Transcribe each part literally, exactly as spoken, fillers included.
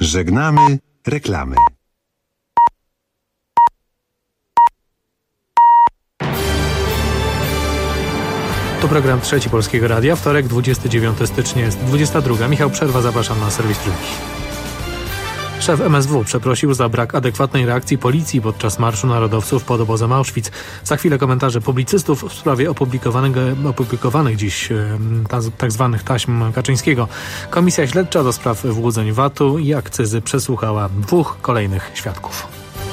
Żegnamy reklamy. To program Trzeci Polskiego Radia. Wtorek, dwudziestego dziewiątego stycznia, jest dwudziesta druga. Michał Przerwa, zapraszam na serwis Trójki. Szef M S W przeprosił za brak adekwatnej reakcji policji podczas Marszu Narodowców pod obozem Auschwitz. Za chwilę komentarze publicystów w sprawie opublikowanego, opublikowanych dziś tak zwanych taśm Kaczyńskiego. Komisja Śledcza do spraw wyłudzeń V A T-u i akcyzy przesłuchała dwóch kolejnych świadków.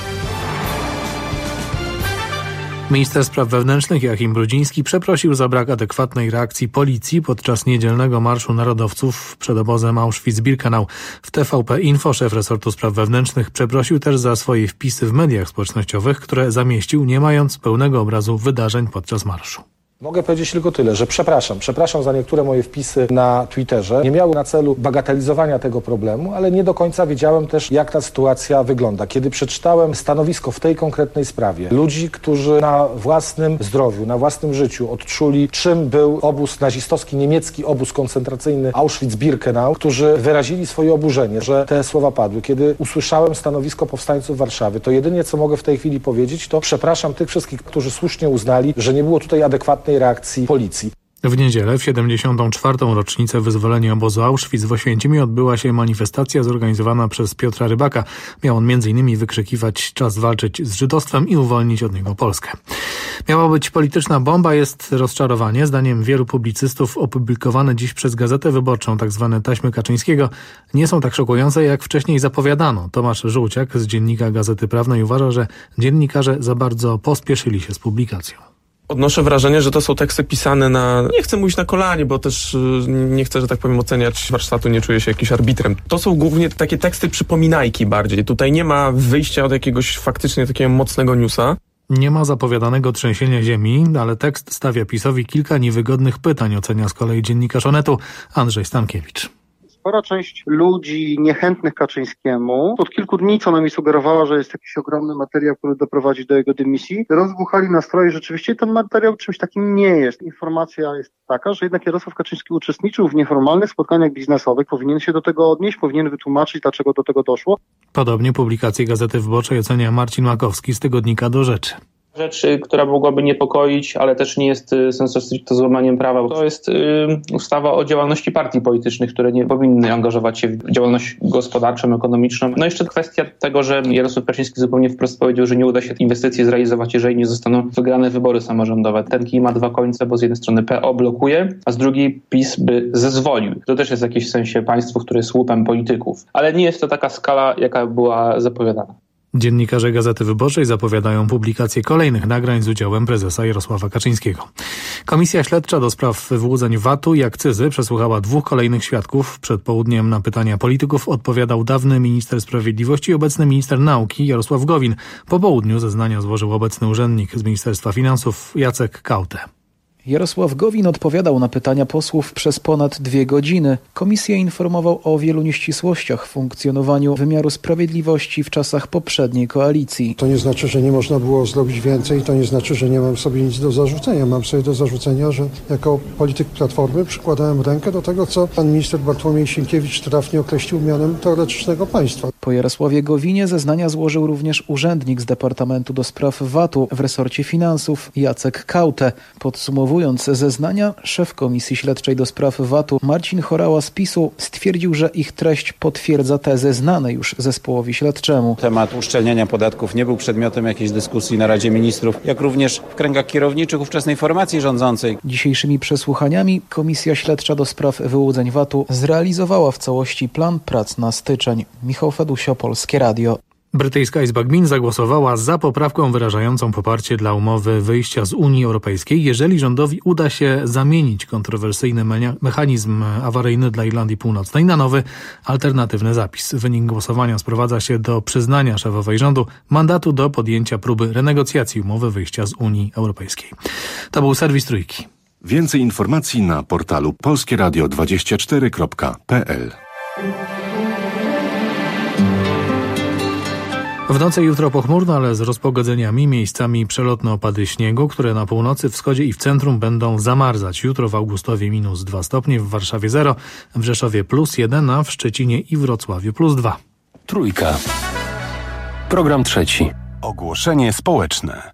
Minister Spraw Wewnętrznych Joachim Brudziński przeprosił za brak adekwatnej reakcji policji podczas niedzielnego Marszu Narodowców przed obozem Auschwitz-Birkenau. W T V P Info szef resortu spraw wewnętrznych przeprosił też za swoje wpisy w mediach społecznościowych, które zamieścił, nie mając pełnego obrazu wydarzeń podczas marszu. Mogę powiedzieć tylko tyle, że przepraszam. Przepraszam za niektóre moje wpisy na Twitterze. Nie miały na celu bagatelizowania tego problemu, ale nie do końca wiedziałem też, jak ta sytuacja wygląda. Kiedy przeczytałem stanowisko w tej konkretnej sprawie ludzi, którzy na własnym zdrowiu, na własnym życiu odczuli, czym był obóz nazistowski, niemiecki obóz koncentracyjny Auschwitz-Birkenau, którzy wyrazili swoje oburzenie, że te słowa padły. Kiedy usłyszałem stanowisko powstańców Warszawy, to jedynie, co mogę w tej chwili powiedzieć, to przepraszam tych wszystkich, którzy słusznie uznali, że nie było tutaj adekwatnej reakcji policji. W niedzielę, w siedemdziesiątą czwartą rocznicę wyzwolenia obozu Auschwitz w Oświęcimiu, odbyła się manifestacja zorganizowana przez Piotra Rybaka. Miał on między innymi wykrzykiwać: czas walczyć z żydostwem i uwolnić od niego Polskę. Miała być polityczna bomba, jest rozczarowanie. Zdaniem wielu publicystów opublikowane dziś przez Gazetę Wyborczą tzw. taśmy Kaczyńskiego nie są tak szokujące, jak wcześniej zapowiadano. Tomasz Żółciak z Dziennika Gazety Prawnej uważa, że dziennikarze za bardzo pospieszyli się z publikacją. Odnoszę wrażenie, że to są teksty pisane na, nie chcę mówić na kolanie, bo też nie chcę, że tak powiem, oceniać warsztatu, nie czuję się jakimś arbitrem. To są głównie takie teksty przypominajki bardziej. Tutaj nie ma wyjścia od jakiegoś faktycznie takiego mocnego newsa. Nie ma zapowiadanego trzęsienia ziemi, ale tekst stawia PiS-owi kilka niewygodnych pytań, ocenia z kolei dziennikarz Onetu Andrzej Stankiewicz. Spora część ludzi niechętnych Kaczyńskiemu od kilku dni co najmniej sugerowała, że jest jakiś ogromny materiał, który doprowadzi do jego dymisji. Rozbuchali nastroje. Rzeczywiście ten materiał czymś takim nie jest. Informacja jest taka, że jednak Jarosław Kaczyński uczestniczył w nieformalnych spotkaniach biznesowych. Powinien się do tego odnieść, powinien wytłumaczyć, dlaczego do tego doszło. Podobnie publikację Gazety Wyborczej ocenia Marcin Makowski z tygodnika Do Rzeczy. Rzecz, która mogłaby niepokoić, ale też nie jest sensu stricto złamaniem prawa. To jest y, ustawa o działalności partii politycznych, które nie powinny angażować się w działalność gospodarczą, ekonomiczną. No jeszcze kwestia tego, że Jarosław Kaczyński zupełnie wprost powiedział, że nie uda się inwestycji zrealizować, jeżeli nie zostaną wygrane wybory samorządowe. Ten kij ma dwa końce, bo z jednej strony P O blokuje, a z drugiej PiS by zezwolił. To też jest w jakimś sensie państwo, które jest łupem polityków. Ale nie jest to taka skala, jaka była zapowiadana. Dziennikarze Gazety Wyborczej zapowiadają publikację kolejnych nagrań z udziałem prezesa Jarosława Kaczyńskiego. Komisja Śledcza do spraw wyłudzeń V A T-u i akcyzy przesłuchała dwóch kolejnych świadków. Przed południem na pytania polityków odpowiadał dawny minister sprawiedliwości i obecny minister nauki Jarosław Gowin. Po południu zeznania złożył obecny urzędnik z Ministerstwa Finansów Jacek Kaute. Jarosław Gowin odpowiadał na pytania posłów przez ponad dwie godziny. Komisję informował o wielu nieścisłościach w funkcjonowaniu wymiaru sprawiedliwości w czasach poprzedniej koalicji. To nie znaczy, że nie można było zrobić więcej, to nie znaczy, że nie mam sobie nic do zarzucenia. Mam sobie do zarzucenia, że jako polityk Platformy przykładałem rękę do tego, co pan minister Bartłomiej Sienkiewicz trafnie określił mianem teoretycznego państwa. Po Jarosławie Gowinie zeznania złożył również urzędnik z Departamentu do Spraw V A T-u w resorcie finansów Jacek Kaute. Podsumowując zeznania, szef Komisji Śledczej do Spraw V A T-u Marcin Horała z PiS-u stwierdził, że ich treść potwierdza tezy znane już zespołowi śledczemu. Temat uszczelniania podatków nie był przedmiotem jakiejś dyskusji na Radzie Ministrów, jak również w kręgach kierowniczych ówczesnej formacji rządzącej. Dzisiejszymi przesłuchaniami Komisja Śledcza do Spraw wyłudzeń V A T-u zrealizowała w całości plan prac na styczeń. Michał Fedusio, Polskie Radio. Brytyjska Izba Gmin zagłosowała za poprawką wyrażającą poparcie dla umowy wyjścia z Unii Europejskiej, jeżeli rządowi uda się zamienić kontrowersyjny mechanizm awaryjny dla Irlandii Północnej na nowy, alternatywny zapis. Wynik głosowania sprowadza się do przyznania szefowej rządu mandatu do podjęcia próby renegocjacji umowy wyjścia z Unii Europejskiej. To był serwis Trójki. Więcej informacji na portalu polskieradio dwadzieścia cztery kropka p l. W nocy jutro pochmurno, ale z rozpogodzeniami, miejscami przelotne opady śniegu, które na północy, wschodzie i w centrum będą zamarzać. Jutro w Augustowie minus dwa stopnie, w Warszawie zero, w Rzeszowie plus jeden, a w Szczecinie i Wrocławiu plus dwa. Trójka. Program trzeci. Ogłoszenie społeczne.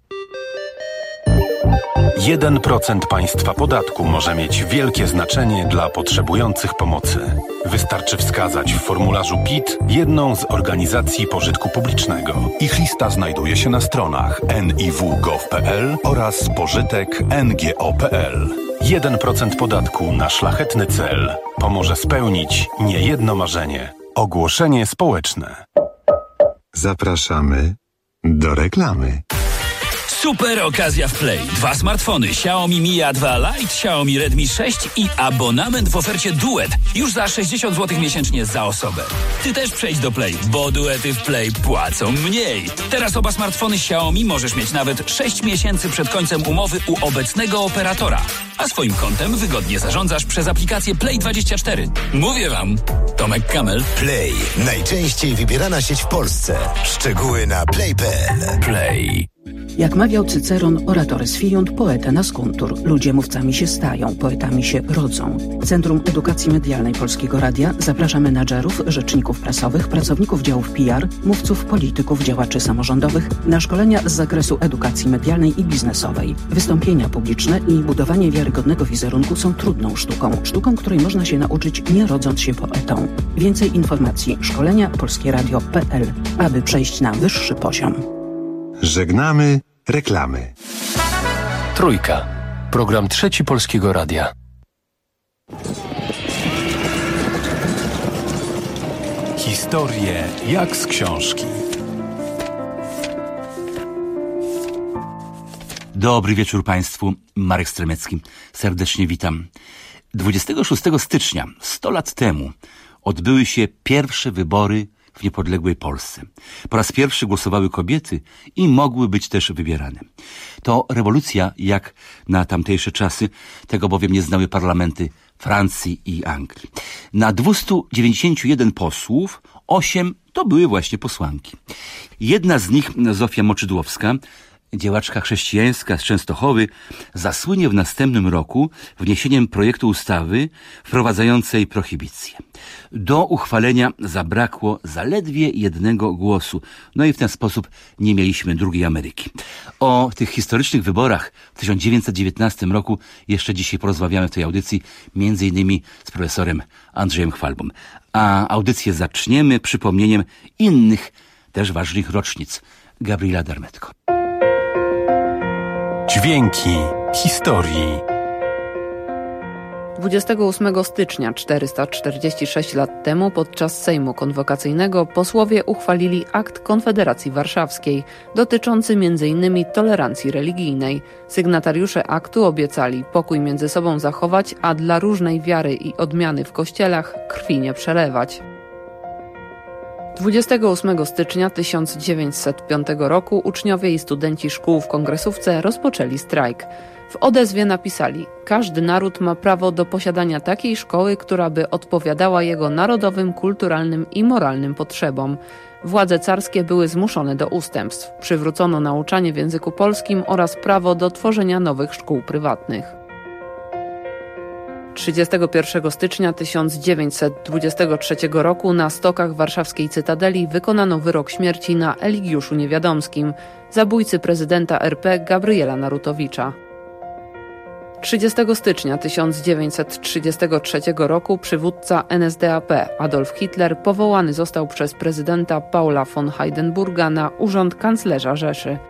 jeden procent państwa podatku może mieć wielkie znaczenie dla potrzebujących pomocy. Wystarczy wskazać w formularzu P I T jedną z organizacji pożytku publicznego. Ich lista znajduje się na stronach en i w kropka gov kropka p l oraz pożytek kropka n g o kropka p l. jeden procent podatku na szlachetny cel pomoże spełnić niejedno marzenie. Ogłoszenie społeczne. Zapraszamy do reklamy. Super okazja w Play. Dwa smartfony Xiaomi Mi A dwa Lite, Xiaomi Redmi sześć i abonament w ofercie Duet. Już za sześćdziesiąt złotych miesięcznie za osobę. Ty też przejdź do Play, bo duety w Play płacą mniej. Teraz oba smartfony Xiaomi możesz mieć nawet sześć miesięcy przed końcem umowy u obecnego operatora. A swoim kontem wygodnie zarządzasz przez aplikację Play dwadzieścia cztery. Mówię wam, Tomek Kamel. Play. Najczęściej wybierana sieć w Polsce. Szczegóły na play kropka p l. Play. Jak mawiał Cyceron, oratores fiunt, poeta nascuntur. Ludzie mówcami się stają, poetami się rodzą. Centrum Edukacji Medialnej Polskiego Radia zaprasza menadżerów, rzeczników prasowych, pracowników działów P R, mówców, polityków, działaczy samorządowych na szkolenia z zakresu edukacji medialnej i biznesowej. Wystąpienia publiczne i budowanie wiarygodnego wizerunku są trudną sztuką. Sztuką, której można się nauczyć, nie rodząc się poetą. Więcej informacji szkolenia polskieradio kropka p l, aby przejść na wyższy poziom. Żegnamy reklamy. Trójka. Program trzeci Polskiego Radia. Historie jak z książki. Dobry wieczór Państwu. Marek Stremecki. Serdecznie witam. dwudziestego szóstego stycznia, sto lat temu, odbyły się pierwsze wybory w niepodległej Polsce. Po raz pierwszy głosowały kobiety i mogły być też wybierane. To rewolucja jak na tamtejsze czasy, tego bowiem nie znały parlamenty Francji i Anglii. Na dwieście dziewięćdziesiąt jeden posłów, osiem to były właśnie posłanki. Jedna z nich, Zofia Moczydłowska, działaczka chrześcijańska z Częstochowy, zasłynie w następnym roku wniesieniem projektu ustawy wprowadzającej prohibicję. Do uchwalenia zabrakło zaledwie jednego głosu. No i w ten sposób nie mieliśmy drugiej Ameryki. O tych historycznych wyborach w tysiąc dziewięćset dziewiętnastym roku jeszcze dzisiaj porozmawiamy w tej audycji, między innymi z profesorem Andrzejem Chwalbą. A audycję zaczniemy przypomnieniem innych, też ważnych rocznic. Gabriela Dermetko. Dźwięki historii. dwudziestego ósmego stycznia czterysta czterdzieści sześć lat temu podczas Sejmu Konwokacyjnego posłowie uchwalili akt Konfederacji Warszawskiej dotyczący między innymi tolerancji religijnej. Sygnatariusze aktu obiecali pokój między sobą zachować, a dla różnej wiary i odmiany w kościelach krwi nie przelewać. dwudziestego ósmego stycznia tysiąc dziewięćset piątego roku uczniowie i studenci szkół w Kongresówce rozpoczęli strajk. W odezwie napisali: każdy naród ma prawo do posiadania takiej szkoły, która by odpowiadała jego narodowym, kulturalnym i moralnym potrzebom. Władze carskie były zmuszone do ustępstw. Przywrócono nauczanie w języku polskim oraz prawo do tworzenia nowych szkół prywatnych. trzydziestego pierwszego stycznia tysiąc dziewięćset dwudziestego trzeciego roku na stokach warszawskiej Cytadeli wykonano wyrok śmierci na Eligiuszu Niewiadomskim, zabójcy prezydenta R P Gabriela Narutowicza. trzydziestego stycznia tysiąc dziewięćset trzydziestego trzeciego roku przywódca N S D A P Adolf Hitler powołany został przez prezydenta Paula von Hindenburga na urząd kanclerza Rzeszy.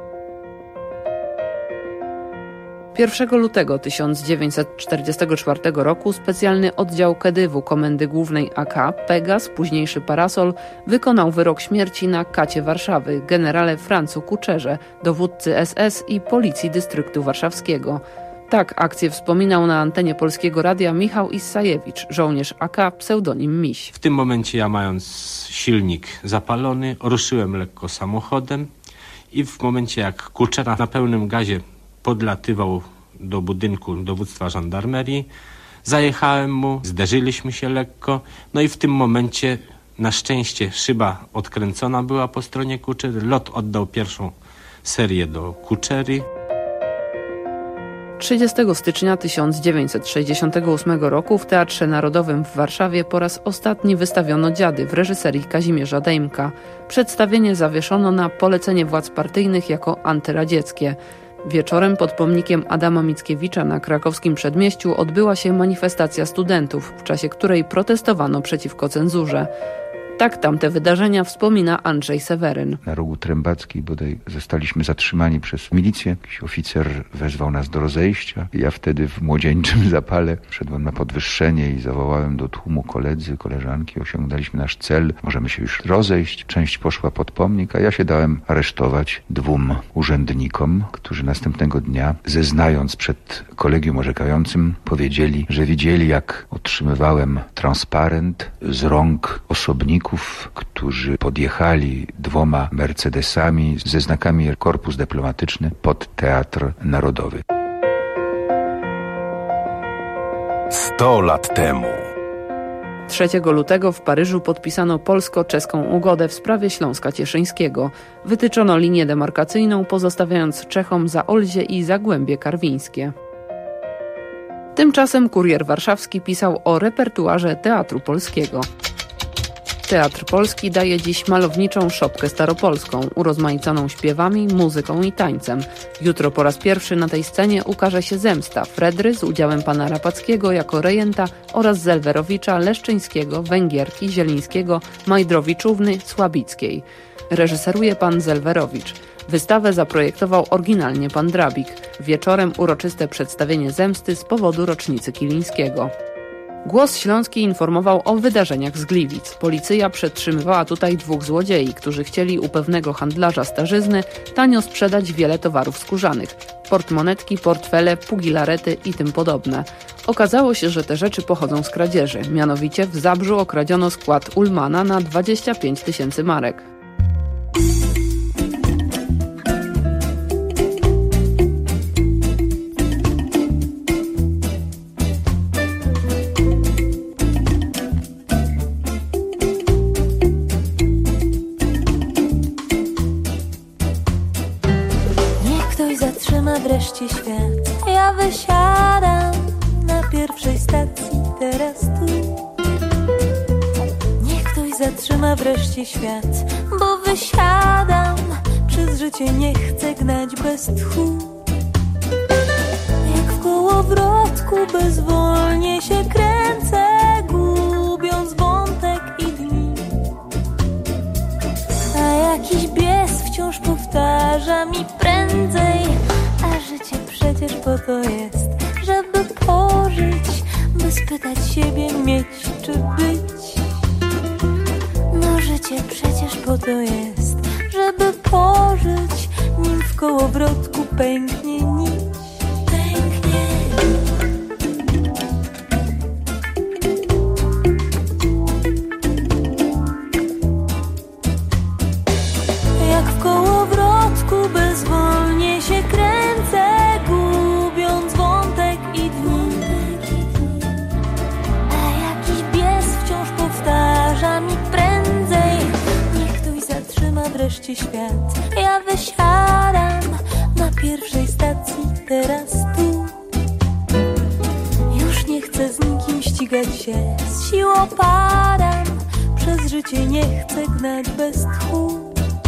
pierwszego lutego tysiąc dziewięćset czterdziestego czwartego roku specjalny oddział Kedywu Komendy Głównej A K, Pegas, późniejszy Parasol, wykonał wyrok śmierci na kacie Warszawy, generale Francu Kuczerze, dowódcy S S i Policji Dystryktu Warszawskiego. Tak akcję wspominał na antenie Polskiego Radia Michał Issajewicz, żołnierz A K, pseudonim Miś. W tym momencie ja, mając silnik zapalony, ruszyłem lekko samochodem i w momencie jak Kuczera na pełnym gazie podlatywał do budynku dowództwa żandarmerii, zajechałem mu, zderzyliśmy się lekko, no i w tym momencie na szczęście szyba odkręcona była po stronie Kuczery, lot oddał pierwszą serię do Kuczery. trzydziestego stycznia tysiąc dziewięćset sześćdziesiątego ósmego roku w Teatrze Narodowym w Warszawie po raz ostatni wystawiono Dziady w reżyserii Kazimierza Dejmka. Przedstawienie zawieszono na polecenie władz partyjnych jako antyradzieckie. Wieczorem pod pomnikiem Adama Mickiewicza na krakowskim Przedmieściu odbyła się manifestacja studentów, w czasie której protestowano przeciwko cenzurze. Tak tamte wydarzenia wspomina Andrzej Seweryn. Na rogu Trębackiej bodaj zostaliśmy zatrzymani przez milicję. Jakiś oficer wezwał nas do rozejścia. Ja wtedy w młodzieńczym zapale szedłem na podwyższenie i zawołałem do tłumu koledzy, koleżanki. Osiągnęliśmy nasz cel, możemy się już rozejść. Część poszła pod pomnik, a ja się dałem aresztować dwóm urzędnikom, którzy następnego dnia, zeznając przed kolegium orzekającym, powiedzieli, że widzieli, jak otrzymywałem transparent z rąk osobników, którzy podjechali dwoma Mercedesami ze znakami Korpus Dyplomatyczny pod Teatr Narodowy. Sto lat temu. trzeciego lutego w Paryżu podpisano polsko-czeską ugodę w sprawie Śląska Cieszyńskiego. Wytyczono linię demarkacyjną, pozostawiając Czechom Zaolzie i Zagłębie Karwińskie. Tymczasem Kurier Warszawski pisał o repertuarze Teatru Polskiego. Teatr Polski daje dziś malowniczą szopkę staropolską, urozmaiconą śpiewami, muzyką i tańcem. Jutro po raz pierwszy na tej scenie ukaże się Zemsta, Fredry z udziałem pana Rapackiego jako rejenta oraz Zelwerowicza, Leszczyńskiego, Węgierki, Zielińskiego, Majdrowiczówny, Słabickiej. Reżyseruje pan Zelwerowicz. Wystawę zaprojektował oryginalnie pan Drabik. Wieczorem uroczyste przedstawienie Zemsty z powodu rocznicy Kilińskiego. Głos Śląski informował o wydarzeniach z Gliwic. Policja przetrzymywała tutaj dwóch złodziei, którzy chcieli u pewnego handlarza starzyzny tanio sprzedać wiele towarów skórzanych. Portmonetki, portfele, pugilarety i tym podobne. Okazało się, że te rzeczy pochodzą z kradzieży. Mianowicie w Zabrzu okradziono skład Ullmana na dwadzieścia pięć tysięcy marek. Wreszcie świat. Ja wysiadam na pierwszej stacji, teraz tu. Niech ktoś zatrzyma wreszcie świat, bo wysiadam. Przez życie nie chcę gnać bez tchu. Jak w kołowrotku bezwolnie się kręcę, gubiąc wątek i dni. A jakiś bies wciąż powtarza mi prędzej. A życie przecież po to jest, żeby pożyć, by spytać siebie mieć czy być. No życie przecież po to jest, żeby pożyć, nim w kołowrotku pęknie nić. Pęknie. Jak w kołowrotku bezwolnie się kręcę, gubiąc wątek i dni. A jakiś bies wciąż powtarza mi prędzej. Niech ktoś zatrzyma wreszcie świat. Ja wysiadam na pierwszej stacji, teraz tu. Już nie chcę z nikim ścigać się, z siłą padam. Przez życie nie chcę gnać bez tchu.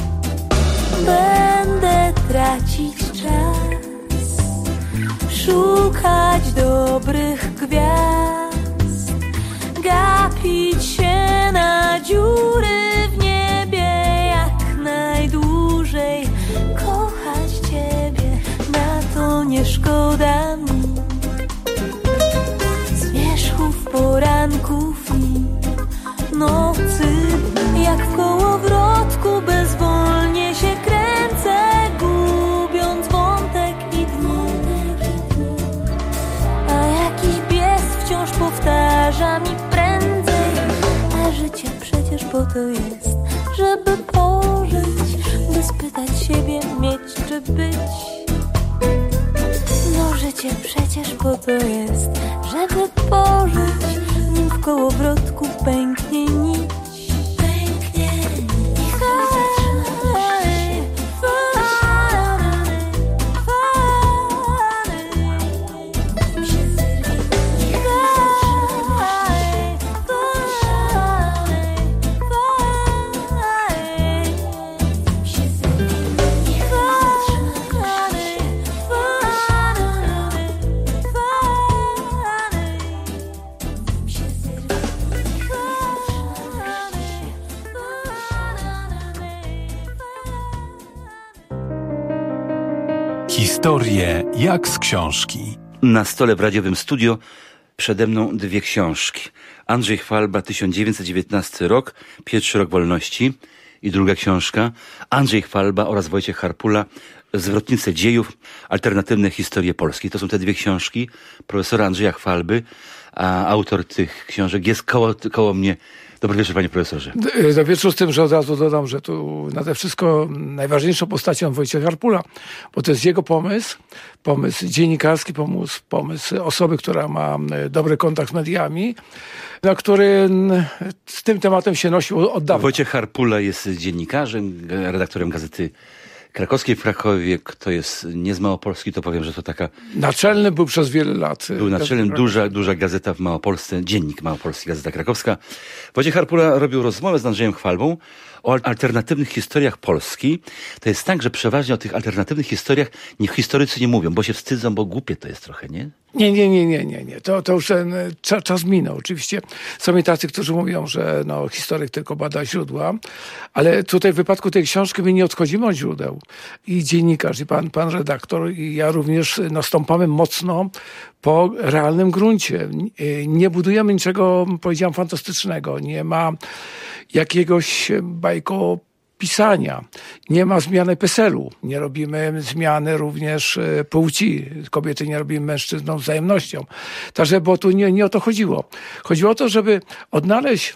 Będę tracić czas, szukać dobrych gwiazd, gapić się na dziury w niebie jak najdłużej, kochać Ciebie, na to nie szkoda mi zmierzchów, poranków i nocy. Jak w kołowrotku bezwolnie się kręcę, gubiąc wątek i dni. A jakiś bies wciąż powtarza mi prędzej. A życie przecież po to jest, żeby pożyć, by spytać siebie mieć czy być. No życie przecież po to jest, żeby pożyć, nim w kołowrotku pęknie nić. Historie jak z książki. Na stole w radiowym studio przede mną dwie książki. Andrzej Chwalba, tysiąc dziewięćset dziewiętnasty rok, pierwszy rok wolności. I druga książka, Andrzej Chwalba oraz Wojciech Harpula, Zwrotnice dziejów, alternatywne historie Polski. To są te dwie książki profesora Andrzeja Chwalby, a autor tych książek jest koło, koło mnie. Dobry wieczór, panie profesorze. Dobry wieczór, z tym, że od razu dodam, że tu nade wszystko najważniejszą postacią Wojciech Harpula, bo to jest jego pomysł, pomysł dziennikarski, pomysł, pomysł osoby, która ma dobry kontakt z mediami, na który z tym tematem się nosił od dawna. Wojciech Harpula jest dziennikarzem, redaktorem Gazety Krakowskiej w Krakowie. Kto jest nie z Małopolski, to powiem, że to taka... Naczelny był przez wiele lat. Był naczelnym, duża, duża gazeta w Małopolsce, Dziennik Małopolski, Gazeta Krakowska. Wojciech Harpula robił rozmowę z Andrzejem Chwalbą o alternatywnych historiach Polski. To jest tak, że przeważnie o tych alternatywnych historiach niech historycy nie mówią, bo się wstydzą, bo głupie to jest trochę, nie? Nie, nie, nie, nie, nie, nie. To, to już ten czas, czas minął. Oczywiście są i tacy, którzy mówią, że no, historyk tylko bada źródła, ale tutaj w wypadku tej książki my nie odchodzimy od źródeł. I dziennikarz, i pan, pan redaktor, i ja również no, stąpamy mocno po realnym gruncie. Nie budujemy niczego, powiedziałem, fantastycznego. Nie ma jakiegoś bajko pisania. Nie ma zmiany peselu. Nie robimy zmiany również płci. Kobiety nie robimy mężczyznom wzajemnością. Także, bo tu nie, nie o to chodziło. Chodziło o to, żeby odnaleźć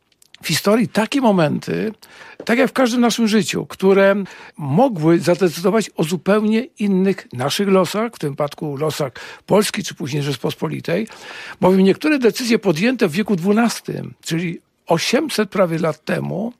w historii takie momenty, tak jak w każdym naszym życiu, które mogły zadecydować o zupełnie innych naszych losach, w tym wypadku losach Polski czy później Rzeczpospolitej, bowiem niektóre decyzje podjęte w wieku dwunastym, czyli osiemset prawie lat temu,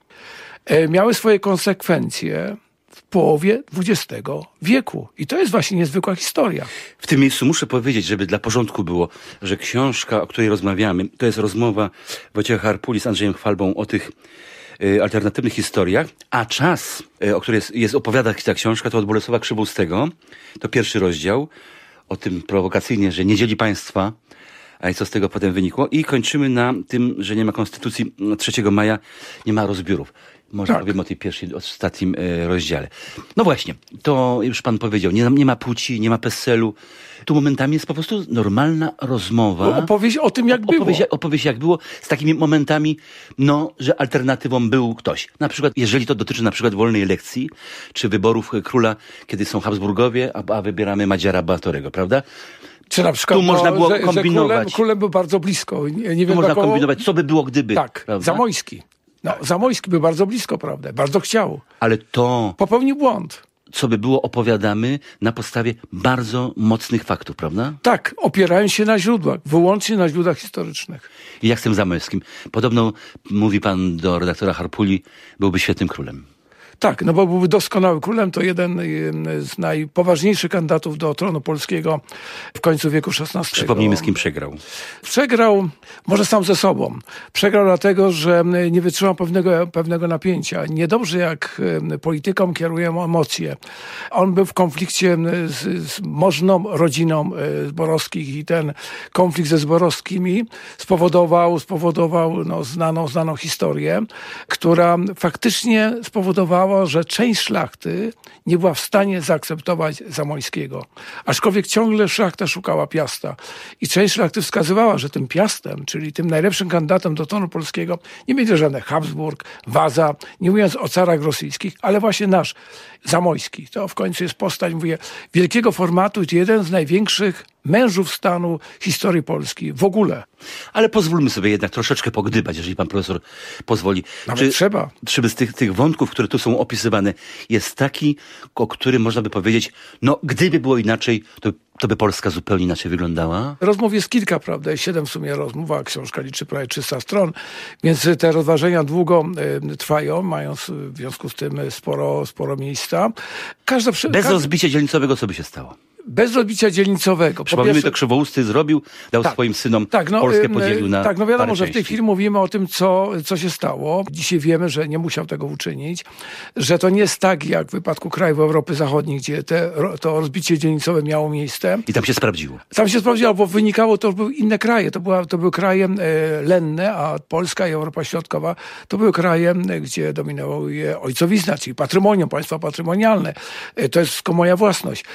miały swoje konsekwencje w połowie dwudziestego wieku. I to jest właśnie niezwykła historia. W tym miejscu muszę powiedzieć, żeby dla porządku było, że książka, o której rozmawiamy, to jest rozmowa Wojciecha Harpuli z Andrzejem Chwalbą o tych y, alternatywnych historiach, a czas, y, o którym jest, jest opowiada ta książka, to od Bolesława Krzybulskiego. To pierwszy rozdział o tym prowokacyjnie, że nie dzieli państwa, a i co z tego potem wynikło. I kończymy na tym, że nie ma konstytucji trzeciego maja, nie ma rozbiorów. Może tak. Powiem o tej pierwszej, ostatnim e, rozdziale. No właśnie, to już pan powiedział, nie, nie ma płci, nie ma peselu. Tu momentami jest po prostu normalna rozmowa. No, opowieść o tym, jak opowieść, było. Opowieść jak było, z takimi momentami, no, że alternatywą był ktoś. Na przykład, jeżeli to dotyczy na przykład wolnej elekcji, czy wyborów króla, kiedy są Habsburgowie, a, a wybieramy Madziara Batorego, prawda? Czy na przykład, tu no, można było że, kombinować. Że królem, królem był bardzo blisko. Nie, nie wiem, można koło... kombinować, co by było gdyby. Tak, prawda? Zamojski. No, Zamojski był bardzo blisko, prawda? Bardzo chciał. Ale to... Popełnił błąd. Co by było, opowiadamy na podstawie bardzo mocnych faktów, prawda? Tak, opierając się na źródłach, wyłącznie na źródłach historycznych. I jak z tym Zamojskim? Podobno, mówi pan do redaktora Harpuli, byłby świetnym królem. Tak, no bo byłby doskonałym królem, to jeden z najpoważniejszych kandydatów do tronu polskiego w końcu wieku szesnastego. Przypomnijmy, z kim przegrał. Przegrał może sam ze sobą. Przegrał dlatego, że nie wytrzymał pewnego, pewnego napięcia. Niedobrze jak politykom kierują emocje. On był w konflikcie z, z możną rodziną Zborowskich i ten konflikt ze Zborowskimi spowodował, spowodował no, znaną, znaną historię, która faktycznie spowodowała, że część szlachty nie była w stanie zaakceptować Zamojskiego. Aczkolwiek ciągle szlachta szukała Piasta. I część szlachty wskazywała, że tym Piastem, czyli tym najlepszym kandydatem do tronu polskiego, nie będzie żadnych Habsburg, Waza, nie mówiąc o carach rosyjskich, ale właśnie nasz Zamojski. To w końcu jest postać, mówię, wielkiego formatu i to jeden z największych mężów stanu historii Polski w ogóle. Ale pozwólmy sobie jednak troszeczkę pogdybać, jeżeli pan profesor pozwoli. Nawet Czy, trzeba. Czy z tych, tych wątków, które tu są opisywane, jest taki, o którym można by powiedzieć, no gdyby było inaczej, to, to by Polska zupełnie inaczej wyglądała? Rozmów jest kilka, prawda? Siedem w sumie rozmów, a książka liczy prawie trzysta stron, więc te rozważania długo y, trwają, mają w związku z tym sporo, sporo miejsca. Każda, Bez każda... rozbicia dzielnicowego co by się stało? Bez rozbicia dzielnicowego. Przypomnijmy, pierwsze... to Krzywousty zrobił, dał tak, swoim synom, tak, no, Polskę podzielił na Tak, no wiadomo, parę że w tej części. chwili mówimy o tym, co, co się stało. Dzisiaj wiemy, że nie musiał tego uczynić, że to nie jest tak, jak w wypadku krajów Europy Zachodniej, gdzie te, to rozbicie dzielnicowe miało miejsce. I tam się sprawdziło. Tam się sprawdziło, bo wynikało, to były inne kraje. To, była, to były kraje e, lenne, a Polska i Europa Środkowa to były kraje, gdzie dominowały ojcowizna, czyli patrymonium, państwa patrymonialne. E, to jest wszystko moja własność.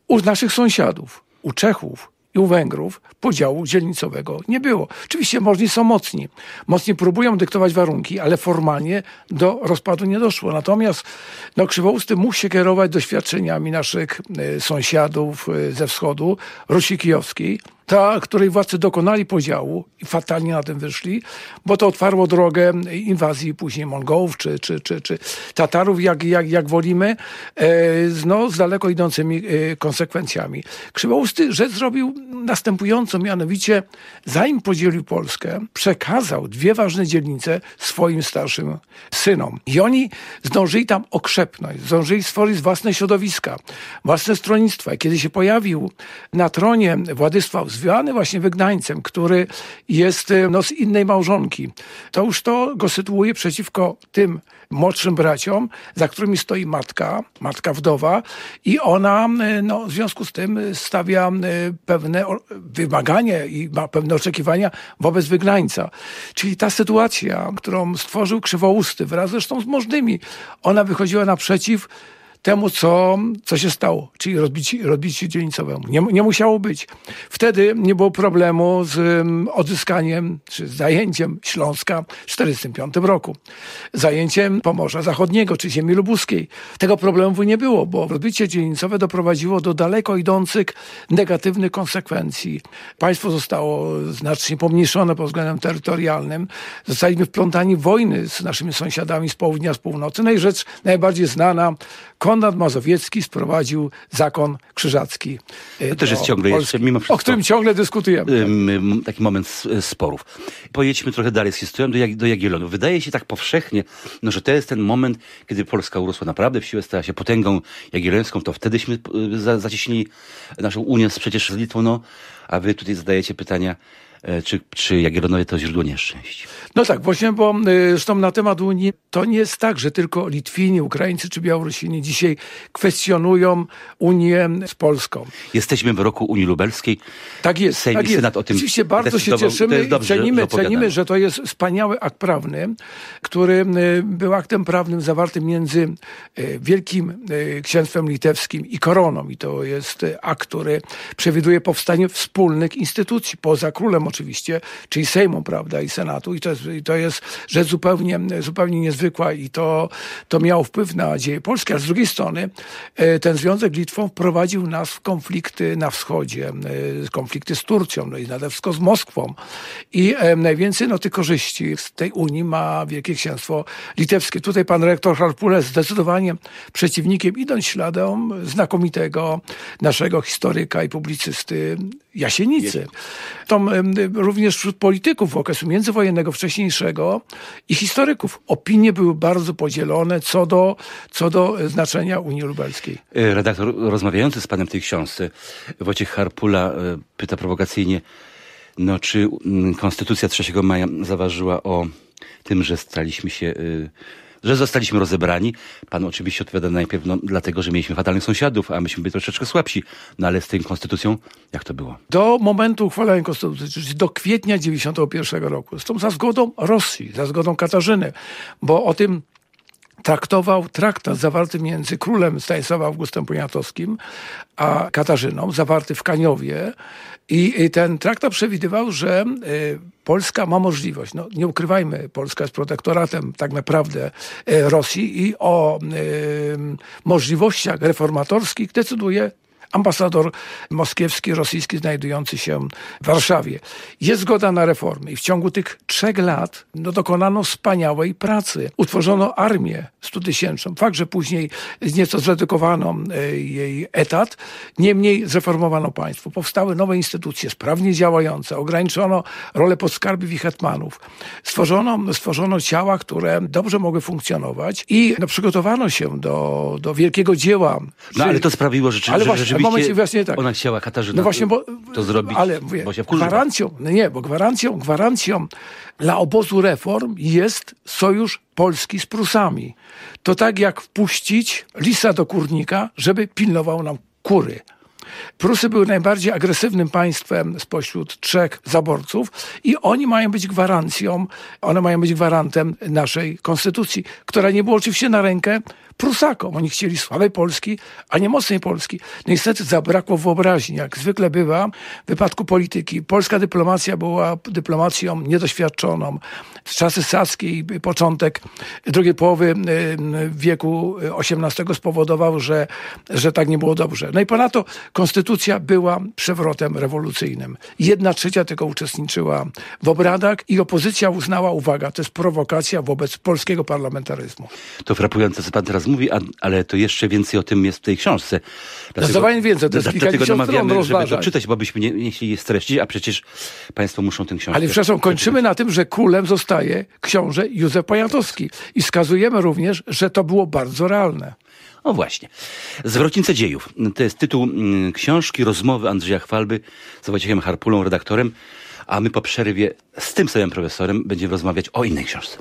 U naszych sąsiadów, u Czechów i u Węgrów podziału dzielnicowego nie było. Oczywiście możni są mocni. Mocni próbują dyktować warunki, ale formalnie do rozpadu nie doszło. Natomiast no, Krzywousty mógł się kierować doświadczeniami naszych y, sąsiadów y, ze wschodu, Rusi Kijowskiej, ta, której władcy dokonali podziału i fatalnie na tym wyszli, bo to otwarło drogę inwazji później Mongołów czy, czy, czy, czy Tatarów, jak, jak, jak wolimy, e, no, z daleko idącymi e, konsekwencjami. Krzywousty rzecz zrobił następująco, mianowicie zanim podzielił Polskę, przekazał dwie ważne dzielnice swoim starszym synom. I oni zdążyli tam okrzepnąć, zdążyli stworzyć własne środowiska, własne stronnictwa. I kiedy się pojawił na tronie Władysław, związany właśnie wygnańcem, który jest no, z innej małżonki, to już to go sytuuje przeciwko tym młodszym braciom, za którymi stoi matka, matka wdowa i ona no, w związku z tym stawia pewne wymagania i ma pewne oczekiwania wobec wygnańca. Czyli ta sytuacja, którą stworzył Krzywousty wraz zresztą z możnymi, ona wychodziła naprzeciw temu, co, co się stało, czyli rozbicie, rozbicie dzielnicowemu. Nie, nie musiało być. Wtedy nie było problemu z um, odzyskaniem, czy z zajęciem Śląska w tysiąc dziewięćset czterdziestym piątym roku. Zajęciem Pomorza Zachodniego, czy ziemi lubuskiej. Tego problemu nie było, bo rozbicie dzielnicowe doprowadziło do daleko idących negatywnych konsekwencji. Państwo zostało znacznie pomniejszone pod względem terytorialnym. Zostaliśmy wplątani w wojny z naszymi sąsiadami z południa, z północy. No i rzecz najbardziej znana, Konrad Mazowiecki sprowadził zakon krzyżacki. To też jest ciągle jeszcze, mimo wszystko, o którym ciągle dyskutujemy. Taki moment sporów. Pojedźmy trochę dalej z historią do, Jag- do Jagiellonów. Wydaje się tak powszechnie, no, że to jest ten moment, kiedy Polska urosła naprawdę w siłę, stała się potęgą jagiellońską, to wtedyśmy za- zacieśnili naszą Unię przecież z Litwą, no, a wy tutaj zadajecie pytania, Czy, czy Jagiellonowie to źródło nieszczęść? No tak, właśnie, bo zresztą na temat Unii to nie jest tak, że tylko Litwini, Ukraińcy czy Białorusini dzisiaj kwestionują Unię z Polską. Jesteśmy w roku Unii Lubelskiej. Tak jest, Sejm tak i jest. Senat o tym Oczywiście bardzo się cieszymy i cenimy, cenimy, że to jest wspaniały akt prawny, który był aktem prawnym zawartym między Wielkim Księstwem Litewskim i Koroną. I to jest akt, który przewiduje powstanie wspólnych instytucji, poza królem oczywiście, czyli Sejmu, prawda, i Senatu. I to jest, i to jest rzecz zupełnie, zupełnie niezwykła i to, to miało wpływ na dzieje Polski. A z drugiej strony ten związek z Litwą wprowadził nas w konflikty na wschodzie, konflikty z Turcją, no i nade wszystko z Moskwą. I najwięcej no, tych korzyści z tej Unii ma Wielkie Księstwo Litewskie. Tutaj pan rektor Harpule zdecydowanie przeciwnikiem, idąc śladem znakomitego naszego historyka i publicysty Jasienicy. To również wśród polityków okresu międzywojennego wcześniejszego i historyków opinie były bardzo podzielone co do, co do znaczenia Unii Lubelskiej. Redaktor rozmawiający z panem w tej książce, Wojciech Harpula, pyta prowokacyjnie, no czy Konstytucja trzeciego maja zaważyła o tym, że staliśmy się, że zostaliśmy rozebrani. Pan oczywiście odpowiada najpierw no, dlatego, że mieliśmy fatalnych sąsiadów, a myśmy byli troszeczkę słabsi. No ale z tą konstytucją, jak to było? Do momentu uchwalenia konstytucji, czyli do kwietnia dziewięćdziesiątego pierwszego roku. Zresztą za zgodą Rosji, za zgodą Katarzyny, bo o tym traktował traktat zawarty między królem Stanisławem Augustem Poniatowskim a Katarzyną, zawarty w Kaniowie. I ten traktat przewidywał, że y, Polska ma możliwość, no nie ukrywajmy, Polska jest protektoratem tak naprawdę y, Rosji i o y, możliwościach reformatorskich decyduje ambasador moskiewski, rosyjski znajdujący się w Warszawie. Jest zgoda na reformy i w ciągu tych trzech lat no, dokonano wspaniałej pracy. Utworzono armię stutysięczną. Fakt, że później nieco zredukowano e, jej etat, niemniej zreformowano państwo. Powstały nowe instytucje, sprawnie działające, ograniczono rolę podskarbiów i hetmanów. Stworzono, stworzono ciała, które dobrze mogły funkcjonować i no, przygotowano się do, do wielkiego dzieła. No ale to sprawiło, że, ale że właśnie, rzeczywiście momencie, właśnie tak. ona chciała, Katarzyna, no właśnie, bo, to zrobić, ale mówię, bo się wkurzyła. gwarancją, no nie, bo gwarancją, gwarancją dla obozu reform jest sojusz Polski z Prusami. To tak jak wpuścić lisa do kurnika, żeby pilnował nam kury. Prusy były najbardziej agresywnym państwem spośród trzech zaborców i oni mają być gwarancją, one mają być gwarantem naszej konstytucji, która nie była oczywiście na rękę Prusakom. Oni chcieli słabej Polski, a nie mocnej Polski. No niestety zabrakło wyobraźni. Jak zwykle bywa w wypadku polityki. Polska dyplomacja była dyplomacją niedoświadczoną. W czasy saskie i początek drugiej połowy wieku osiemnastego spowodował, że, że tak nie było dobrze. No i ponadto konstytucja była przewrotem rewolucyjnym. Jedna trzecia tylko uczestniczyła w obradach i opozycja uznała, uwaga, to jest prowokacja wobec polskiego parlamentaryzmu. To frapujące, co pan teraz mówi, a, ale to jeszcze więcej o tym jest w tej książce. Zdecydowanie więcej, to jest dlatego namawiamy, żeby rozważań. doczytać, bo byśmy nie, nie chcieli je streścić, a przecież państwo muszą tę książkę... Ale przepraszam, kończymy na tym, że królem zostaje książę Józef Poniatowski i wskazujemy również, że to było bardzo realne. O właśnie. Zwrotnice dziejów. To jest tytuł mm, książki, rozmowy Andrzeja Chwalby z Wojciechem Harpulą, redaktorem, a my po przerwie z tym samym profesorem będziemy rozmawiać o innej książce.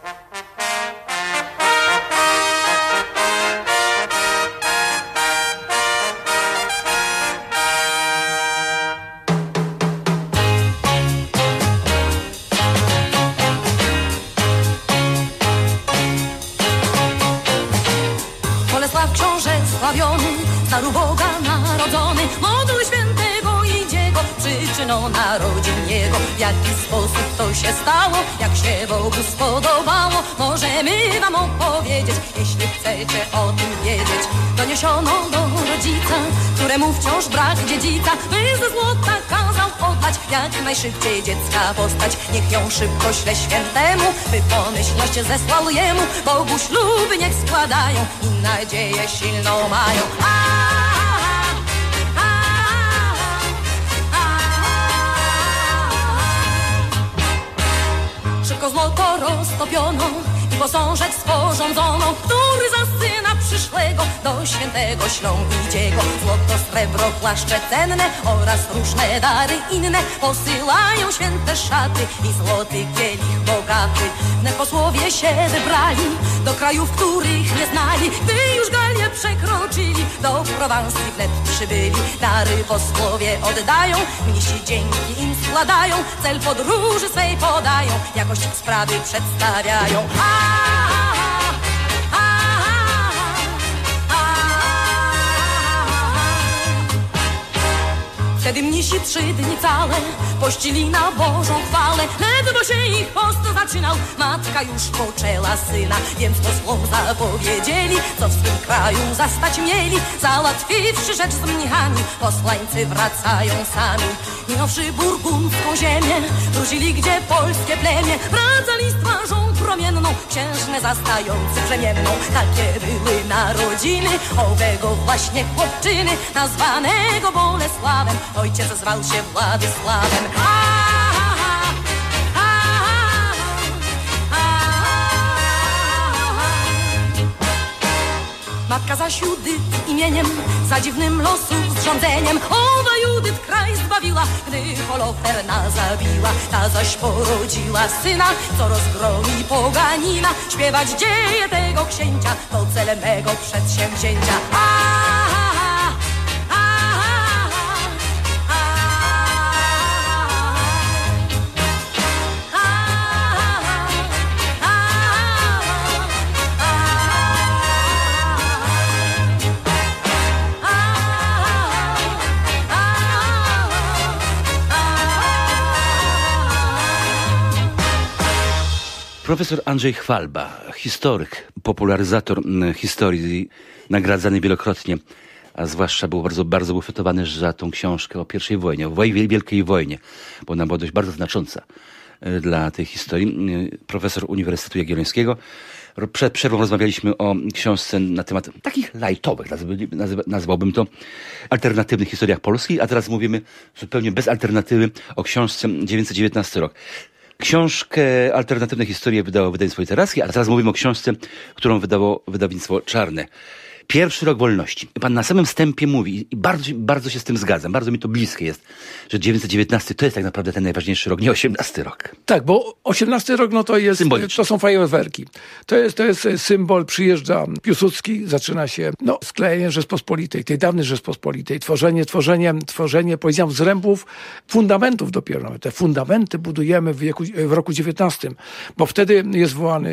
Staru Boga narodzony, moduł świętego idziego, przyczyną narodzin jego. W jaki sposób to się stało, jak się Bogu spodobało, możemy wam opowiedzieć, jeśli chcecie o tym wiedzieć. Doniesiono do rodzica, któremu wciąż brak dziedzica, by ze złota kazał oddać jak najszybciej dziecka postać. Niech ją szybko śle świętemu, by pomyślność zesłał jemu. Bogu śluby niech składają i nadzieję silną mają. A szybko złoto roztopiono i posążek sporządzono, który za syna przyszłego do świętego ślą idziego. Złoto, srebro, płaszcze cenne oraz różne dary inne posyłają święte szaty i złoty kielich bogaty. Wnet posłowie się wybrali do krajów, których nie znali. Gdy już Galię przekroczyli, do Prowansji wnet przybyli. Dary posłowie oddają, mnisi dzięki im składają, cel podróży swej podają, jakość sprawy przedstawiają. A, a, a, wtedy mnisi trzy dni całe pościli na Bożą chwałę. Ledwo się ich post zaczynał, matka już poczęła syna, więc posłom zapowiedzieli, co w swym kraju zastać mieli. Załatwiwszy rzecz z mnichami, posłańcy wracają sami. Minąwszy burgundzką ziemię, wrócili gdzie polskie plemię. Wracali z twarzą promienną, księżnę zastający brzemienną. Takie były narodziny owego właśnie chłopczyny, nazwanego Bolesławem. Ojciec zwał się Władysławem. A, a, a, a. Matka zaś Judyt imieniem, za dziwnym losu zrządzeniem, owa Judyt kraj zbawiła, gdy Holoferna zabiła. Ta zaś porodziła syna, co rozgromi poganina. Śpiewać dzieje tego księcia, to cel mego przedsięwzięcia. A, Profesor Andrzej Chwalba, historyk, popularyzator historii, nagradzany wielokrotnie, a zwłaszcza był bardzo, bardzo bufetowany za tą książkę o pierwszej wojnie, o Wielkiej Wojnie, bo ona była dość bardzo znacząca dla tej historii. Profesor Uniwersytetu Jagiellońskiego. Przed przerwą rozmawialiśmy o książce na temat takich lajtowych, nazwałbym to, alternatywnych historiach Polski, a teraz mówimy zupełnie bez alternatywy o książce dziewięćset dziewiętnasty rok. Książkę Alternatywne historie wydało wydawnictwo literackie, a teraz mówimy o książce, którą wydało wydawnictwo Czarne. Pierwszy rok wolności. Pan na samym wstępie mówi, i bardzo, bardzo się z tym zgadzam, bardzo mi to bliskie jest, że dziewięćset dziewiętnasty to jest tak naprawdę ten najważniejszy rok, nie osiemnasty rok. Tak, bo osiemnasty rok no to jest, to są fajerwerki. To jest, to jest symbol, przyjeżdża Piłsudski, zaczyna się no, sklejenie Rzeczpospolitej, tej dawnej Rzeczpospolitej, tworzenie, tworzenie, tworzenie, powiedziałem, zrębów, fundamentów dopiero. Te fundamenty budujemy w, wieku, w roku dziewiętnastym, bo wtedy jest wołany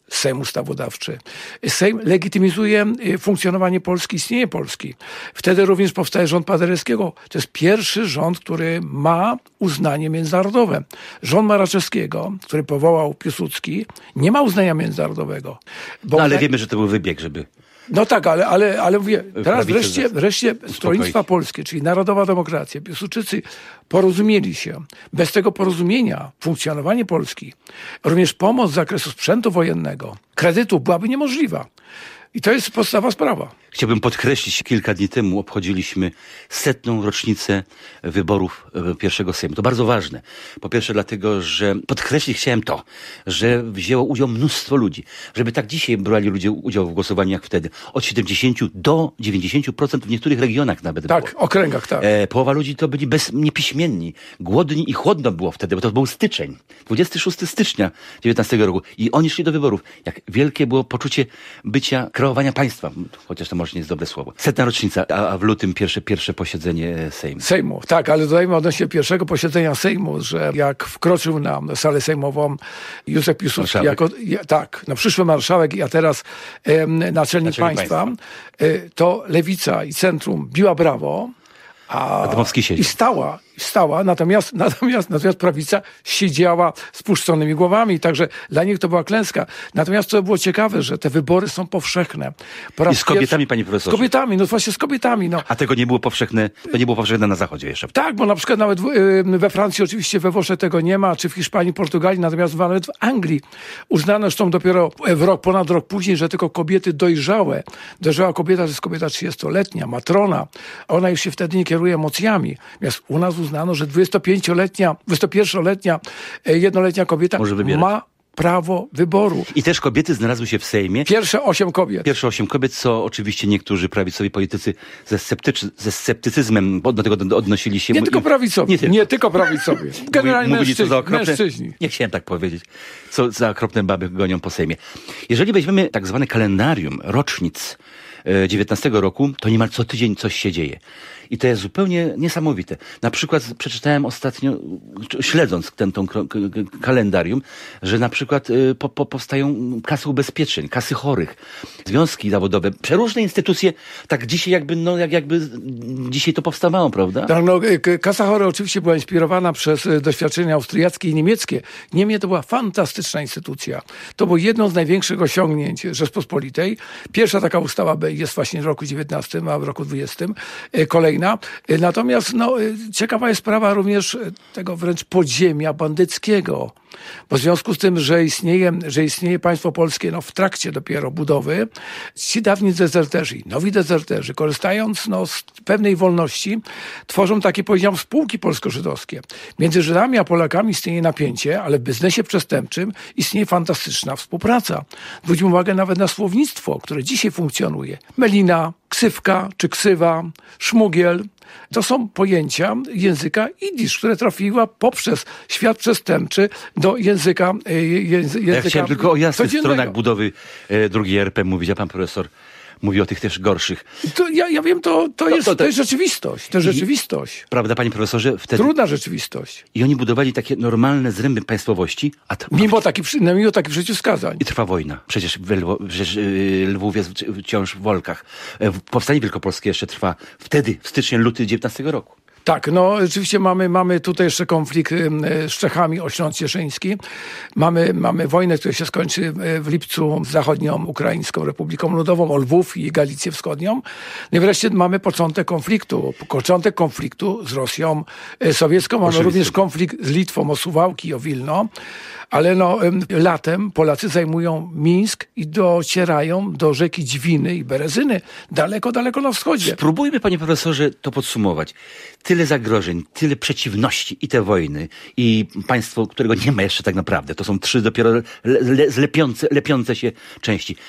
Sejm Ustawodawczy. Sejm legitymizuje funkcjonowanie Polski, istnienie Polski. Wtedy również powstaje rząd Paderewskiego. To jest pierwszy rząd, który ma uznanie międzynarodowe. Rząd Maraczewskiego, który powołał Piłsudski, nie ma uznania międzynarodowego. Bo no, ale wiemy, że to był wybieg, żeby... No tak, ale, ale, ale mówię, teraz wreszcie, wreszcie Stronnictwa Polskie, czyli Narodowa Demokracja, Piłsudczycy porozumieli się. Bez tego porozumienia funkcjonowanie Polski, również pomoc z zakresu sprzętu wojennego, kredytu byłaby niemożliwa. I to jest podstawowa sprawa. Chciałbym podkreślić, kilka dni temu obchodziliśmy setną rocznicę wyborów pierwszego Sejmu. To bardzo ważne. Po pierwsze dlatego, że podkreślić chciałem to, że wzięło udział mnóstwo ludzi. Żeby tak dzisiaj brali ludzie udział w głosowaniu jak wtedy. Od siedemdziesięciu do dziewięćdziesięciu procent w niektórych regionach nawet Tak, było. okręgach, tak. E, połowa ludzi to byli bez, niepiśmienni. Głodni i chłodno było wtedy, bo to był styczeń. dwudziestego szóstego stycznia dziewiętnastego roku. I oni szli do wyborów. Jak wielkie było poczucie bycia, kreowania państwa. Chociaż to może nie jest dobre słowo. Setna rocznica, a, a w lutym pierwsze, pierwsze posiedzenie Sejmu. Sejmu, tak, ale dodajmy odnośnie pierwszego posiedzenia Sejmu, że jak wkroczył na salę sejmową Józef Piłsudski, jako, ja, tak, no przyszły marszałek, a teraz e, naczelnik, naczelnik państwa, państwa. E, to lewica i centrum biła brawo, a, a Dmowski siedział. I stała, stała, natomiast, natomiast, natomiast prawica siedziała z puszczonymi głowami, także dla nich to była klęska. Natomiast co było ciekawe, że te wybory są powszechne. I z kobietami, pierwszy... panie profesorze. Z kobietami, no właśnie z kobietami. No. A tego nie było powszechne, to nie było powszechne na zachodzie jeszcze. Tak, bo na przykład nawet w, we Francji oczywiście, we Włoszech tego nie ma, czy w Hiszpanii, Portugalii, natomiast nawet w Anglii uznano zresztą dopiero w rok, ponad rok później, że tylko kobiety dojrzałe, dojrzała kobieta, to jest kobieta trzydziestoletnia, matrona, ona już się wtedy nie kieruje emocjami. Natomiast u nas uznano, że dwudziestopięcioletnia, dwudziestopierwoletnia, jednoletnia kobieta ma prawo wyboru. I też kobiety znalazły się w Sejmie. Pierwsze osiem kobiet. Pierwsze osiem kobiet, co oczywiście niektórzy prawicowi politycy ze, sceptycy, ze sceptycyzmem do tego odnosili się. Nie tylko prawicowi. Nie tylko, nie tylko prawicowi. Generalnie Mówili, mężczyźni. Co za okropne, mężczyźni. Nie chciałem tak powiedzieć. Co za okropne baby gonią po Sejmie. Jeżeli weźmiemy tak zwane kalendarium rocznic dziewiętnastego roku, to niemal co tydzień coś się dzieje. I to jest zupełnie niesamowite. Na przykład przeczytałem ostatnio, śledząc ten tą kalendarium, że na przykład po, po, powstają kasy ubezpieczeń, kasy chorych, związki zawodowe, przeróżne instytucje, tak dzisiaj jakby, no jak, jakby dzisiaj to powstawało, prawda? Tak, no, Kasa Chorych oczywiście była inspirowana przez doświadczenia austriackie i niemieckie. Niemniej to była fantastyczna instytucja. To było jedno z największych osiągnięć Rzeczpospolitej. Pierwsza taka ustawa jest właśnie w roku dziewiętnastym, a w roku dwudziestym kolejna. Natomiast no, ciekawa jest sprawa również tego wręcz podziemia bandyckiego. Bo w związku z tym, że istnieje, że istnieje państwo polskie no, w trakcie dopiero budowy, ci dawni dezerterzy, nowi dezerterzy, korzystając no, z pewnej wolności, tworzą takie, powiedziałem, spółki polsko-żydowskie. Między Żydami a Polakami istnieje napięcie, ale w biznesie przestępczym istnieje fantastyczna współpraca. Zwróćmy uwagę nawet na słownictwo, które dzisiaj funkcjonuje. Melina, ksywka czy ksywa, szmugiel. To są pojęcia języka jidysz, które trafiła poprzez świat przestępczy do języka języ, języka Ja chciałem tylko o jasnych codziennego. stronach budowy e, drugiej R P mówić, a pan profesor mówi o tych też gorszych. To, ja, ja wiem, to, to, jest, to, to jest rzeczywistość. To jest rzeczywistość. Prawda, panie profesorze? Wtedy... Trudna rzeczywistość. I oni budowali takie normalne zręby państwowości. A trwa... Mimo takich, no, mimo takich przeciwwskazań. I trwa wojna. Przecież, w Lwo... Przecież yy, Lwów jest wciąż w Wolkach. Powstanie Wielkopolskie jeszcze trwa wtedy, w styczniu, luty dziewiętnastego roku. Tak, no rzeczywiście mamy, mamy tutaj jeszcze konflikt z Czechami o Śląsk Cieszyński. Mamy, mamy wojnę, która się skończy w lipcu z Zachodnią Ukraińską Republiką Ludową, o Lwów i Galicję Wschodnią. No i wreszcie mamy początek konfliktu. Początek konfliktu z Rosją sowiecką. Mamy również konflikt z Litwą o Suwałki, o Wilno. Ale no, latem Polacy zajmują Mińsk i docierają do rzeki Dźwiny i Berezyny. Daleko, daleko na wschodzie. Spróbujmy, panie profesorze, to podsumować. Tyle zagrożeń, tyle przeciwności i te wojny, i państwo, którego nie ma jeszcze tak naprawdę. To są trzy dopiero le, le, lepiące, lepiące się części.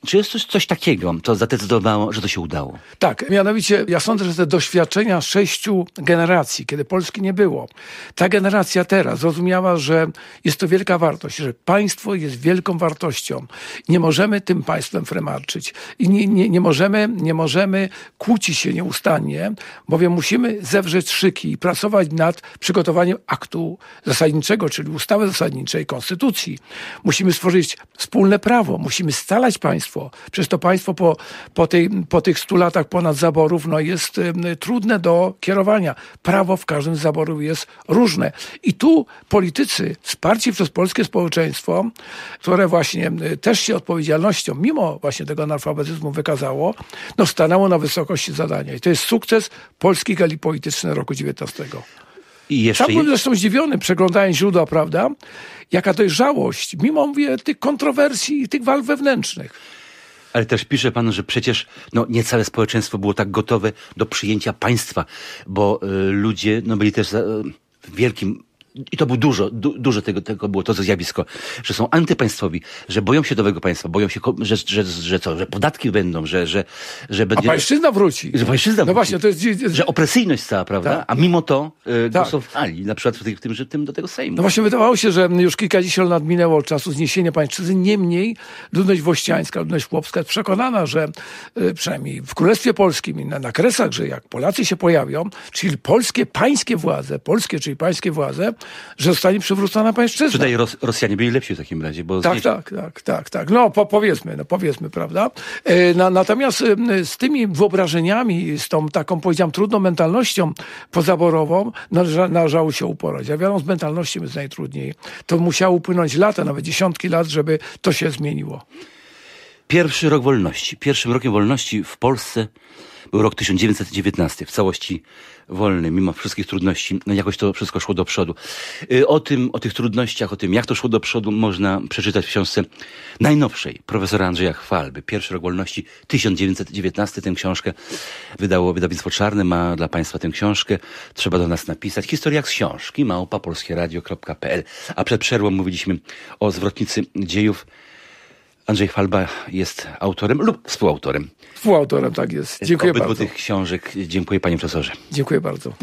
Czy jest coś, coś takiego, co zadecydowało, że to się udało? Tak, mianowicie ja sądzę, że te doświadczenia sześciu generacji, kiedy Polski nie było, ta generacja teraz zrozumiała, że jest to wielka wartość, że państwo jest wielką wartością. Nie możemy tym państwem fremarczyć i nie, nie, nie, możemy, nie możemy kłócić się nieustannie, bowiem musimy zewrzeć szyki i pracować nad przygotowaniem aktu zasadniczego, czyli ustawy zasadniczej, konstytucji. Musimy stworzyć wspólne prawo, musimy scalać państwo. Przecież to państwo po, po, tej, po tych stu latach ponad zaborów no jest y, trudne do kierowania. Prawo w każdym z zaborów jest różne. I tu politycy wsparci przez polskie społeczeństwo, które właśnie y, też się odpowiedzialnością, mimo właśnie tego analfabetyzmu wykazało, no stanęło na wysokości zadania. I to jest sukces polskich elit politycznych roku dziewiętnastego. I jeszcze Sam byłem zresztą zdziwiony, przeglądając źródła, prawda, jaka dojrzałość, mimo, mówię, tych kontrowersji i tych walk wewnętrznych. Ale też pisze pan, że przecież no, nie całe społeczeństwo było tak gotowe do przyjęcia państwa, bo y, ludzie no, byli też za, y, w wielkim... I to było dużo, du, dużo tego, tego było to zjawisko, że są antypaństwowi, że boją się nowego państwa, boją się, że, że, że co, że podatki będą, że, że, że będzie... A pańszczyzna wróci. Że pańszczyzna no wróci. Właśnie, to jest... Że opresyjność cała, prawda? Tak. A mimo to y, Tak. głosowali, na przykład w tym, w tym, że tym do tego Sejmu. No właśnie wydawało się, że już kilkadziesiąt lat minęło od czasu zniesienia pańszczyzny. Niemniej ludność włościańska, ludność chłopska jest przekonana, że y, przynajmniej w Królestwie Polskim i na, na Kresach, że jak Polacy się pojawią, czyli polskie, pańskie władze, polskie, czyli pańskie władze, że zostanie przywrócona pańszczyzna. Tutaj Ros- Rosjanie byli lepsi w takim razie, bo... Tak, znieś... tak, tak, tak, tak. No po, powiedzmy, no powiedzmy, prawda? E, na, natomiast e, z tymi wyobrażeniami, z tą taką, powiedziałem, trudną mentalnością pozaborową należa, należało się uporać. A wiadomo, z mentalnością jest najtrudniej. To musiało upłynąć lata, nawet dziesiątki lat, żeby to się zmieniło. Pierwszy rok wolności. Pierwszym rokiem wolności w Polsce był rok tysiąc dziewięćset dziewiętnasty, w całości wolny, mimo wszystkich trudności. No jakoś to wszystko szło do przodu. O tym, o tych trudnościach, o tym, jak to szło do przodu, można przeczytać w książce najnowszej profesora Andrzeja Chwalby. Pierwszy rok wolności, tysiąc dziewięćset dziewiętnasty. Tę książkę wydało wydawnictwo Czarne, ma dla państwa tę książkę. Trzeba do nas napisać. Historia z książki, małpa polskieradio kropka p l. A przed przerwą mówiliśmy o zwrotnicy dziejów. Andrzej Chwalba jest autorem lub współautorem. Współautorem, tak jest. Dziękuję obydwu bardzo. tych książek. Dziękuję panie profesorze. Dziękuję bardzo.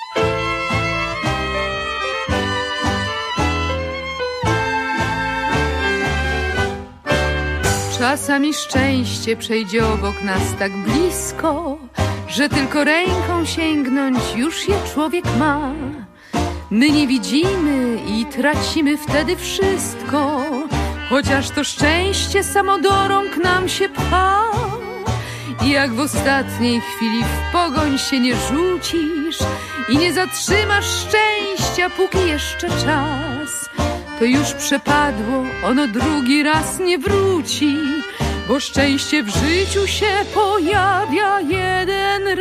Czasami szczęście przejdzie obok nas tak blisko, że tylko ręką sięgnąć już je człowiek ma. My nie widzimy i tracimy wtedy wszystko, chociaż to szczęście samo do rąk nam się pcha. I jak w ostatniej chwili w pogoń się nie rzucisz i nie zatrzymasz szczęścia, póki jeszcze czas, to już przepadło, ono drugi raz nie wróci, bo szczęście w życiu się pojawia jeden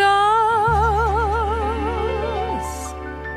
raz.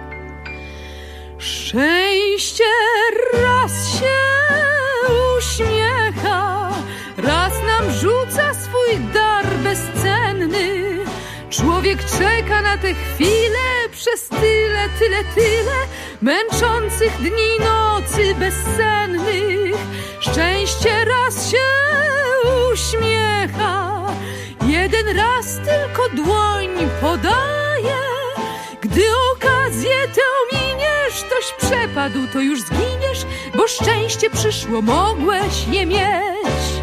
Szczęście raz się uśmiecha, raz nam rzuca swój dar bezcenny. Człowiek czeka na tę chwilę przez tyle, tyle, tyle męczących dni, nocy bezsennych. Szczęście raz się uśmiecha, jeden raz tylko dłoń podaje. Gdy okazję tę ominiesz, toś przepadł, to już zginiesz, bo szczęście przyszło, mogłeś je mieć.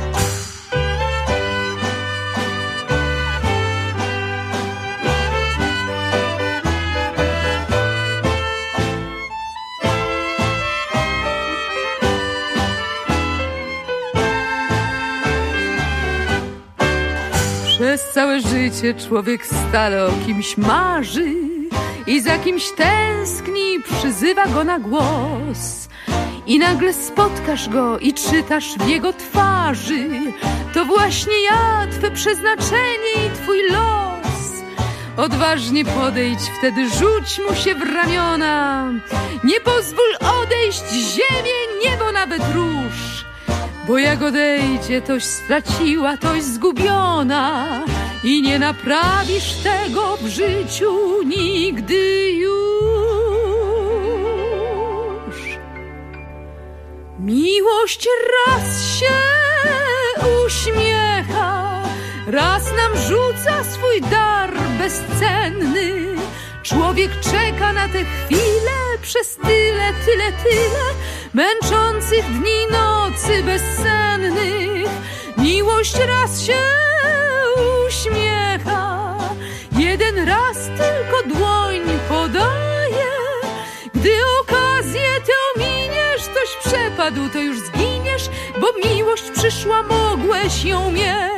Przez całe życie człowiek stale o kimś marzy i za kimś tęskni, przyzywa go na głos. I nagle spotkasz go i czytasz w jego twarzy: to właśnie ja, twe przeznaczenie i twój los. Odważnie podejdź, wtedy rzuć mu się w ramiona. Nie pozwól odejść ziemię, niebo, nawet róż. Bo jak odejdzie, toś straciła, toś zgubiona i nie naprawisz tego w życiu nigdy już. Miłość raz się uśmiecha, raz nam rzuca swój dar bezcenny. Człowiek czeka na tę chwilę przez tyle, tyle, tyle męczących dni, nocy bezsennych. Miłość raz się uśmiecha, jeden raz tylko dłoń podaje. Gdy okazję tę miniesz, ktoś przepadł, to już zginiesz, bo miłość przyszła, mogłeś ją mieć.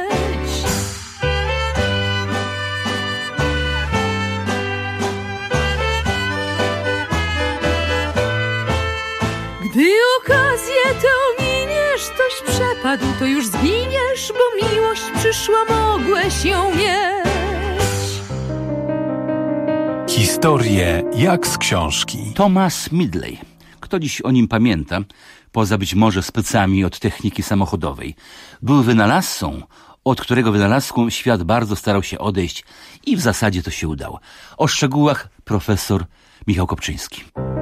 Gdy okazję tę miniesz, ktoś przepadł, to już zginiesz, bo miłość przyszła, mogłeś ją mieć. Historie jak z książki. Thomas Midgley. Kto dziś o nim pamięta, poza być może specami od techniki samochodowej? Był wynalazcą, od którego wynalazku świat bardzo starał się odejść i w zasadzie to się udało. O szczegółach profesor Michał Kopczyński.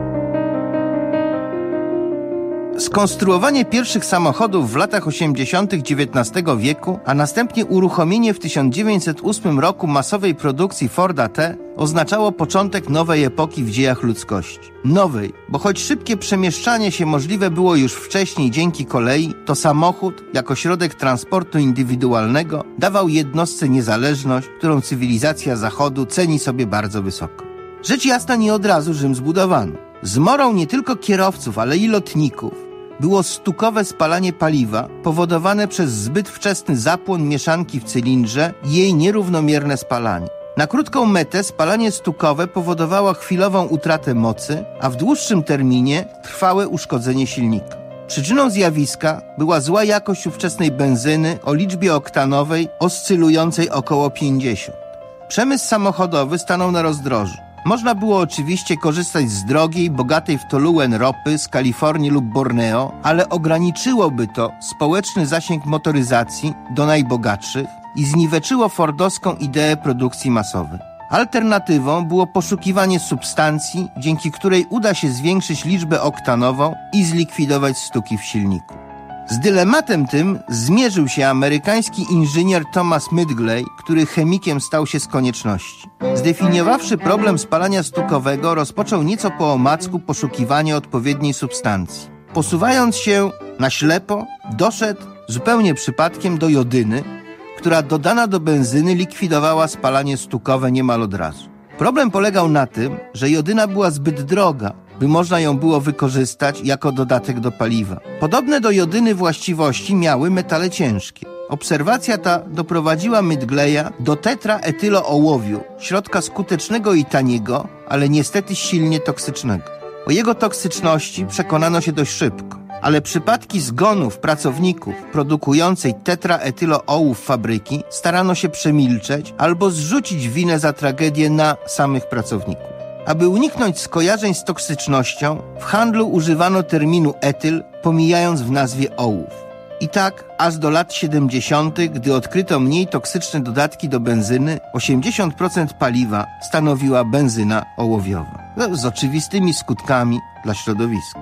Skonstruowanie pierwszych samochodów w latach osiemdziesiątych dziewiętnastego wieku, a następnie uruchomienie w tysiąc dziewięćset ósmym roku masowej produkcji Forda T oznaczało początek nowej epoki w dziejach ludzkości. Nowej, bo choć szybkie przemieszczanie się możliwe było już wcześniej dzięki kolei, to samochód, jako środek transportu indywidualnego, dawał jednostce niezależność, którą cywilizacja Zachodu ceni sobie bardzo wysoko. Rzecz jasna, nie od razu Rzym zbudowano. Zmorą nie tylko kierowców, ale i lotników było stukowe spalanie paliwa powodowane przez zbyt wczesny zapłon mieszanki w cylindrze i jej nierównomierne spalanie. Na krótką metę spalanie stukowe powodowało chwilową utratę mocy, a w dłuższym terminie trwałe uszkodzenie silnika. Przyczyną zjawiska była zła jakość ówczesnej benzyny o liczbie oktanowej oscylującej około pięćdziesiąt. Przemysł samochodowy stanął na rozdrożu. Można było oczywiście korzystać z drogiej, bogatej w toluen ropy z Kalifornii lub Borneo, ale ograniczyłoby to społeczny zasięg motoryzacji do najbogatszych i zniweczyło fordowską ideę produkcji masowej. Alternatywą było poszukiwanie substancji, dzięki której uda się zwiększyć liczbę oktanową i zlikwidować stuki w silniku. Z dylematem tym zmierzył się amerykański inżynier Thomas Midgley, który chemikiem stał się z konieczności. Zdefiniowawszy problem spalania stukowego, rozpoczął nieco po omacku poszukiwanie odpowiedniej substancji. Posuwając się na ślepo, doszedł zupełnie przypadkiem do jodyny, która dodana do benzyny likwidowała spalanie stukowe niemal od razu. Problem polegał na tym, że jodyna była zbyt droga, by można ją było wykorzystać jako dodatek do paliwa. Podobne do jodyny właściwości miały metale ciężkie. Obserwacja ta doprowadziła Midgleya do tetraetyloołowiu, środka skutecznego i taniego, ale niestety silnie toksycznego. O jego toksyczności przekonano się dość szybko, ale przypadki zgonów pracowników produkującej tetraetyloołów fabryki starano się przemilczeć albo zrzucić winę za tragedię na samych pracowników. Aby uniknąć skojarzeń z toksycznością, w handlu używano terminu etyl, pomijając w nazwie ołów. I tak aż do lat siedemdziesiątych, gdy odkryto mniej toksyczne dodatki do benzyny, osiemdziesiąt procent paliwa stanowiła benzyna ołowiowa. No, z oczywistymi skutkami dla środowiska.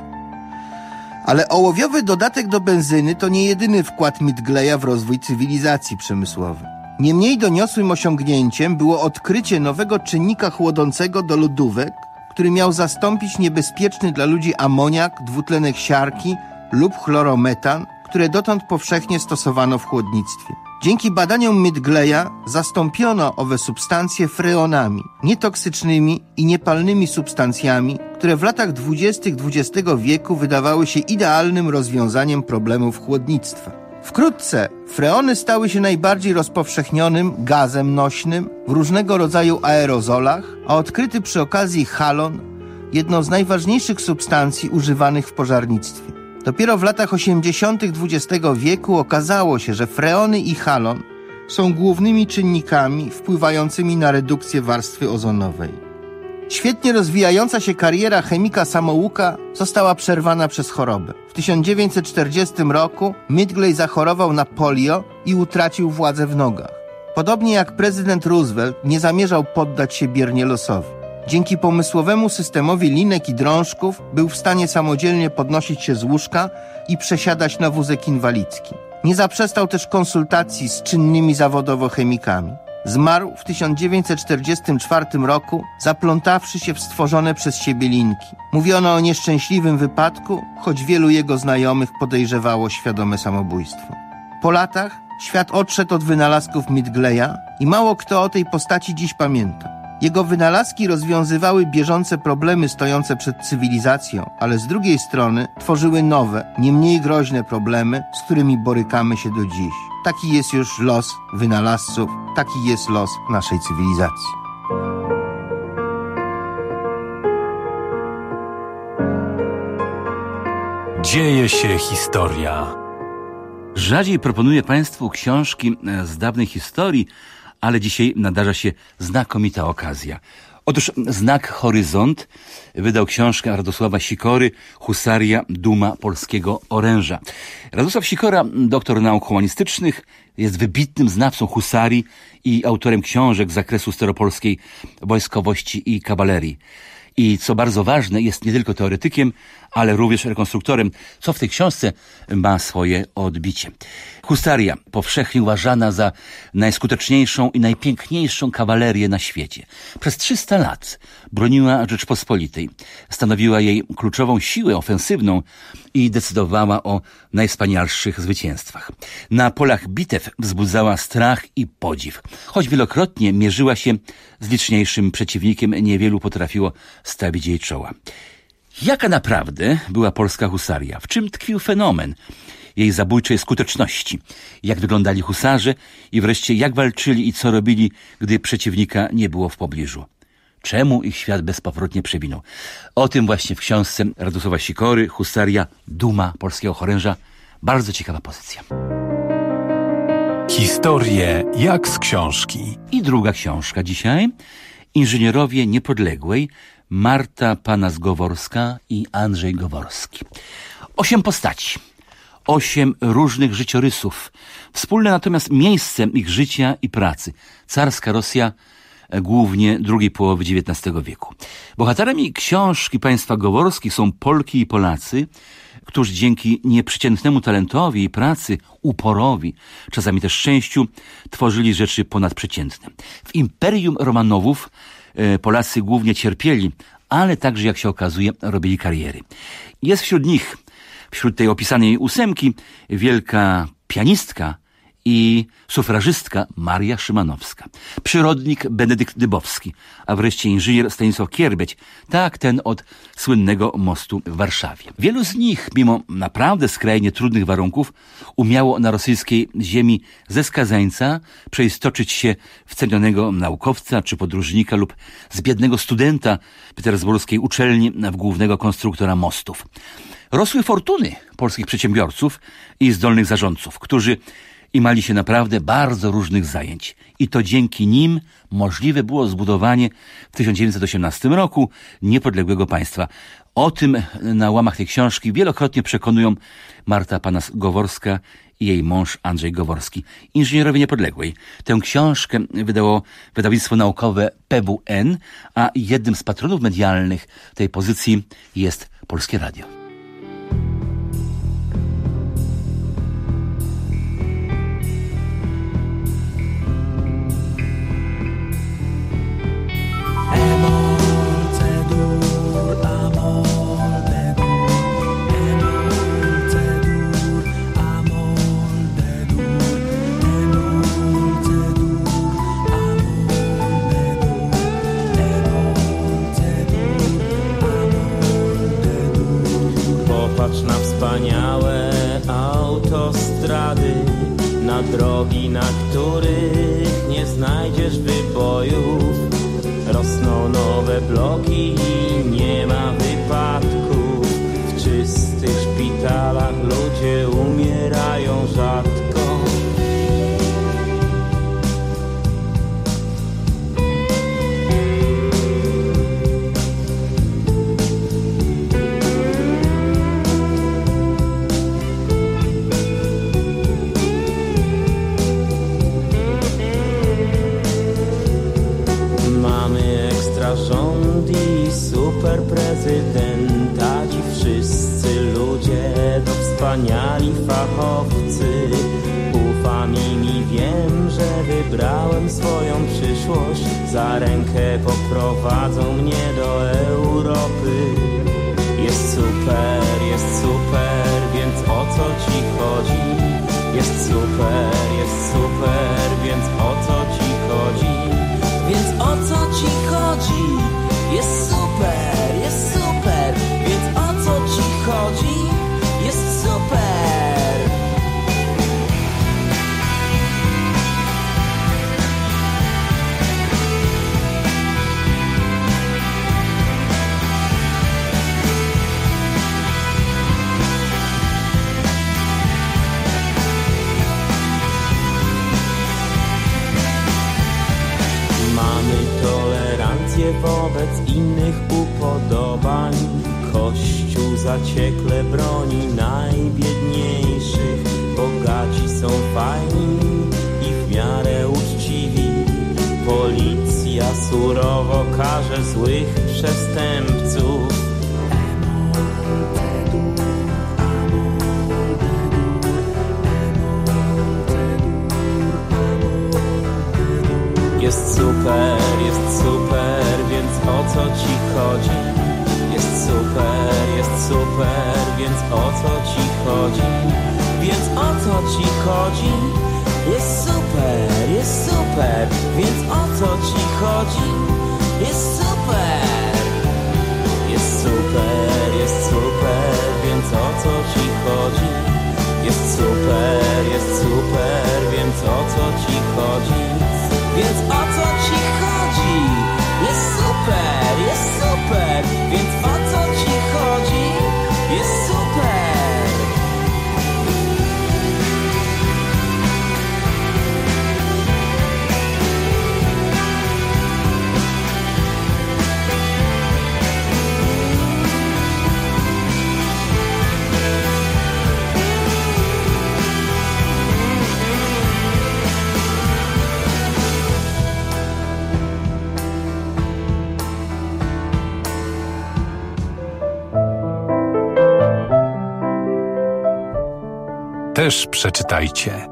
Ale ołowiowy dodatek do benzyny to nie jedyny wkład Midgleya w rozwój cywilizacji przemysłowej. Nie mniej doniosłym osiągnięciem było odkrycie nowego czynnika chłodzącego do lodówek, który miał zastąpić niebezpieczny dla ludzi amoniak, dwutlenek siarki lub chlorometan, które dotąd powszechnie stosowano w chłodnictwie. Dzięki badaniom Midgleya zastąpiono owe substancje freonami, nietoksycznymi i niepalnymi substancjami, które w latach dwudziestych dwudziestego wieku wydawały się idealnym rozwiązaniem problemów chłodnictwa. Wkrótce freony stały się najbardziej rozpowszechnionym gazem nośnym w różnego rodzaju aerozolach, a odkryty przy okazji halon jedną z najważniejszych substancji używanych w pożarnictwie. Dopiero w latach osiemdziesiątych dwudziestego wieku okazało się, że freony i halon są głównymi czynnikami wpływającymi na redukcję warstwy ozonowej. Świetnie rozwijająca się kariera chemika samouka została przerwana przez chorobę. W tysiąc dziewięćset czterdziestym roku Midgley zachorował na polio i utracił władzę w nogach. Podobnie jak prezydent Roosevelt nie zamierzał poddać się biernie losowi. Dzięki pomysłowemu systemowi linek i drążków był w stanie samodzielnie podnosić się z łóżka i przesiadać na wózek inwalidzki. Nie zaprzestał też konsultacji z czynnymi zawodowo chemikami. Zmarł w tysiąc dziewięćset czterdziestym czwartym roku, zaplątawszy się w stworzone przez siebie linki. Mówiono o nieszczęśliwym wypadku, choć wielu jego znajomych podejrzewało świadome samobójstwo. Po latach świat odszedł od wynalazków Midgleya i mało kto o tej postaci dziś pamięta. Jego wynalazki rozwiązywały bieżące problemy stojące przed cywilizacją, ale z drugiej strony tworzyły nowe, nie mniej groźne problemy, z którymi borykamy się do dziś. Taki jest już los wynalazców, taki jest los naszej cywilizacji. Dzieje się historia. Rzadziej proponuję Państwu książki z dawnej historii, ale dzisiaj nadarza się znakomita okazja. Otóż Znak Horyzont wydał książkę Radosława Sikory Husaria, duma polskiego oręża. Radosław Sikora, doktor nauk humanistycznych, jest wybitnym znawcą husarii i autorem książek z zakresu staropolskiej wojskowości i kawalerii. I co bardzo ważne, jest nie tylko teoretykiem, ale również rekonstruktorem, co w tej książce ma swoje odbicie. Husaria, powszechnie uważana za najskuteczniejszą i najpiękniejszą kawalerię na świecie. Przez trzysta lat broniła Rzeczpospolitej, stanowiła jej kluczową siłę ofensywną i decydowała o najwspanialszych zwycięstwach. Na polach bitew wzbudzała strach i podziw. Choć wielokrotnie mierzyła się z liczniejszym przeciwnikiem, niewielu potrafiło stawić jej czoła. Jaka naprawdę była polska husaria? W czym tkwił fenomen jej zabójczej skuteczności? Jak wyglądali husarze i wreszcie jak walczyli i co robili, gdy przeciwnika nie było w pobliżu? Czemu ich świat bezpowrotnie przewinął? O tym właśnie w książce Radosława Sikory Husaria, duma polskiego oręża. Bardzo ciekawa pozycja. Historie jak z książki. I druga książka dzisiaj. Inżynierowie Niepodległej. Marta Panas-Goworska i Andrzej Goworski. Osiem postaci. Osiem różnych życiorysów. Wspólne natomiast miejsce ich życia i pracy. Carska Rosja, głównie drugiej połowy dziewiętnastego wieku. Bohaterami książki państwa Goworskich są Polki i Polacy, którzy dzięki nieprzeciętnemu talentowi i pracy, uporowi, czasami też szczęściu, tworzyli rzeczy ponadprzeciętne. W Imperium Romanowów Polacy głównie cierpieli, ale także, jak się okazuje, robili kariery. Jest wśród nich, wśród tej opisanej ósemki, wielka pianistka i sufrażystka Maria Szymanowska, przyrodnik Benedykt Dybowski, a wreszcie inżynier Stanisław Kierbeć, tak ten od słynnego mostu w Warszawie. Wielu z nich, mimo naprawdę skrajnie trudnych warunków, umiało na rosyjskiej ziemi ze skazańca przeistoczyć się w cenionego naukowca czy podróżnika lub z biednego studenta petersburskiej uczelni w głównego konstruktora mostów. Rosły fortuny polskich przedsiębiorców i zdolnych zarządców, którzy imali się naprawdę bardzo różnych zajęć. I to dzięki nim możliwe było zbudowanie w tysiąc dziewięćset osiemnastym roku niepodległego państwa. O tym na łamach tej książki wielokrotnie przekonują Marta Panas-Goworska i jej mąż Andrzej Goworski. Inżynierowie Niepodległej. Tę książkę wydało wydawnictwo naukowe P W N, a jednym z patronów medialnych tej pozycji jest Polskie Radio. Popatrz na wspaniałe autostrady, na drogi, na których nie znajdziesz wybojów. Rosną nowe bloki i nie ma wypadków. W czystych szpitalach ludzie umierają rzadko. Rząd i super prezydenta, ci wszyscy ludzie wspaniali fachowcy. Ufam im i wiem, że wybrałem swoją przyszłość. Za rękę poprowadzą mnie do Europy. Jest super, jest super, więc o co ci chodzi? Jest super, jest super, więc o co ci chodzi? Więc o co ci chodzi? Jest super, jest super, więc o co ci chodzi? Jest super. Wobec innych upodobań Kościół zaciekle broni najbiedniejszych. Bogaci są fajni i w miarę uczciwi. Policja surowo karze złych przestępców. Jest super, jest super, więc o co ci chodzi? Jest super, jest super, więc o co ci chodzi? Więc o co ci chodzi? Jest super, jest super, więc o co ci chodzi? Jest super. Jest super, jest super, więc o co ci chodzi? Jest super, jest super, więc o co ci chodzi? Więc o co ci chodzi? Jest super, jest super, więc o co ci chodzi? Jest super. Też przeczytajcie.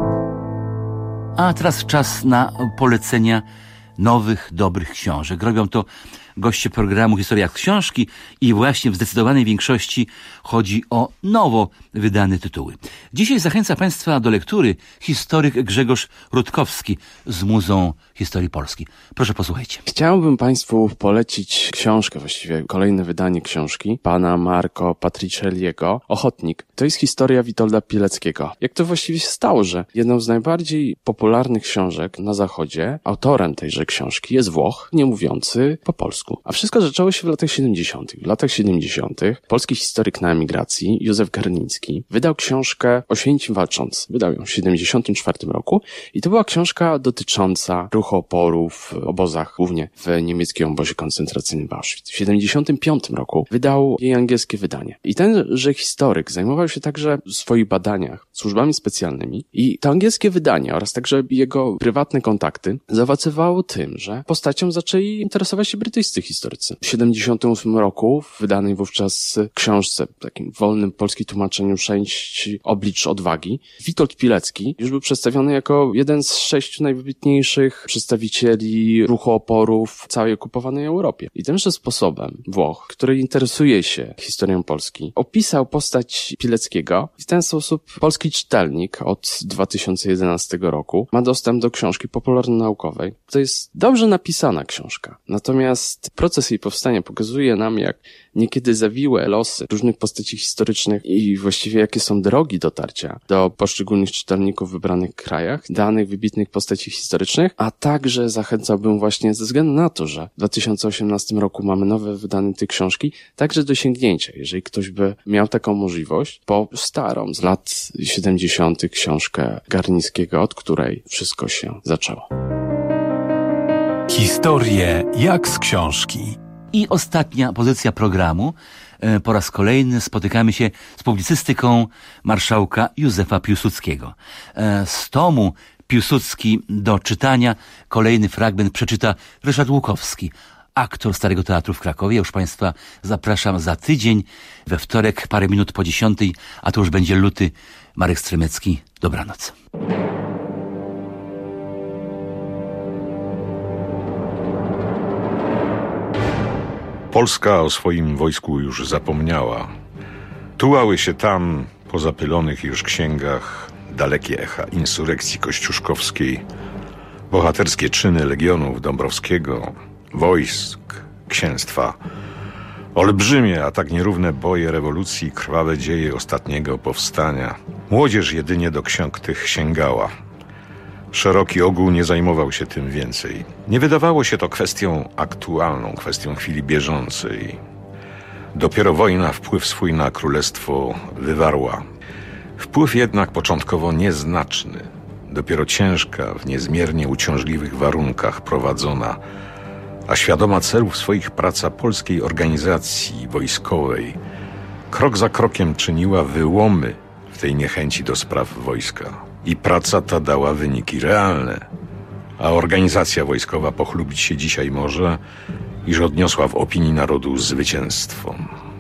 A teraz czas na polecenia nowych, dobrych książek. Robią to goście programu Historia Książki i właśnie w zdecydowanej większości chodzi o nowo wydane tytuły. Dzisiaj zachęca Państwa do lektury historyk Grzegorz Rutkowski z Muzeum Historii Polski. Proszę posłuchajcie. Chciałbym Państwu polecić książkę, właściwie kolejne wydanie książki pana Marco Patricelliego, Ochotnik. To jest historia Witolda Pileckiego. Jak to właściwie się stało, że jedną z najbardziej popularnych książek na Zachodzie, autorem tejże książki jest Włoch, nie mówiący po polsku. A wszystko zaczęło się w latach siedemdziesiątych. W latach siedemdziesiątych polski historyk na emigracji, Józef Garnicki, wydał książkę Oświęcim walcząc. Wydał ją w siedemdziesiątym czwartym roku i to była książka dotycząca ruchu oporu w obozach, głównie w niemieckim obozie koncentracyjnym w Auschwitz. W siedemdziesiątym piątym roku wydał jej angielskie wydanie. I tenże historyk zajmował się także w swoich badaniach służbami specjalnymi i to angielskie wydanie oraz także jego prywatne kontakty zaowocowało tym, że postacią zaczęli interesować się brytyjscy historycy. W siedemdziesiątym ósmym roku w wydanej wówczas książce, w takim wolnym polskim tłumaczeniu Sześć oblicz odwagi, Witold Pilecki już był przedstawiony jako jeden z sześciu najwybitniejszych przedstawicieli ruchu oporu w całej okupowanej Europie. I tymże sposobem Włoch, który interesuje się historią Polski, opisał postać Pileckiego i w ten sposób polski czytelnik od dwa tysiące jedenastego roku ma dostęp do książki popularno-naukowej. To jest dobrze napisana książka. Natomiast proces jej powstania pokazuje nam, jak niekiedy zawiłe losy różnych postaci historycznych i właściwie jakie są drogi dotarcia do poszczególnych czytelników w wybranych krajach, danych wybitnych postaci historycznych, a także zachęcałbym właśnie ze względu na to, że w dwa tysiące osiemnastym roku mamy nowe wydanie tej książki, także do sięgnięcia, jeżeli ktoś by miał taką możliwość, po starą z lat siedemdziesiątych książkę Garnickiego, od której wszystko się zaczęło. Historie jak z książki. I ostatnia pozycja programu. Po raz kolejny spotykamy się z publicystyką marszałka Józefa Piłsudskiego. Z tomu Piłsudski do czytania kolejny fragment przeczyta Ryszard Łukowski. aktor Starego Teatru w Krakowie. Już Państwa zapraszam za tydzień, we wtorek, parę minut po dziesiątej, a to już będzie luty. Marek Stremecki, dobranoc. Polska o swoim wojsku już zapomniała. Tułały się tam, po zapylonych już księgach, dalekie echa insurekcji kościuszkowskiej, bohaterskie czyny legionów Dąbrowskiego, wojsk, księstwa, olbrzymie, a tak nierówne boje rewolucji, krwawe dzieje ostatniego powstania. Młodzież jedynie do ksiąg tych sięgała. Szeroki ogół nie zajmował się tym więcej. Nie wydawało się to kwestią aktualną, kwestią chwili bieżącej. Dopiero wojna wpływ swój na królestwo wywarła. Wpływ jednak początkowo nieznaczny. Dopiero ciężka, w niezmiernie uciążliwych warunkach prowadzona, a świadoma celów swoich praca polskiej organizacji wojskowej krok za krokiem czyniła wyłomy w tej niechęci do spraw wojska. I praca ta dała wyniki realne, a organizacja wojskowa pochlubić się dzisiaj może, iż odniosła w opinii narodu zwycięstwo.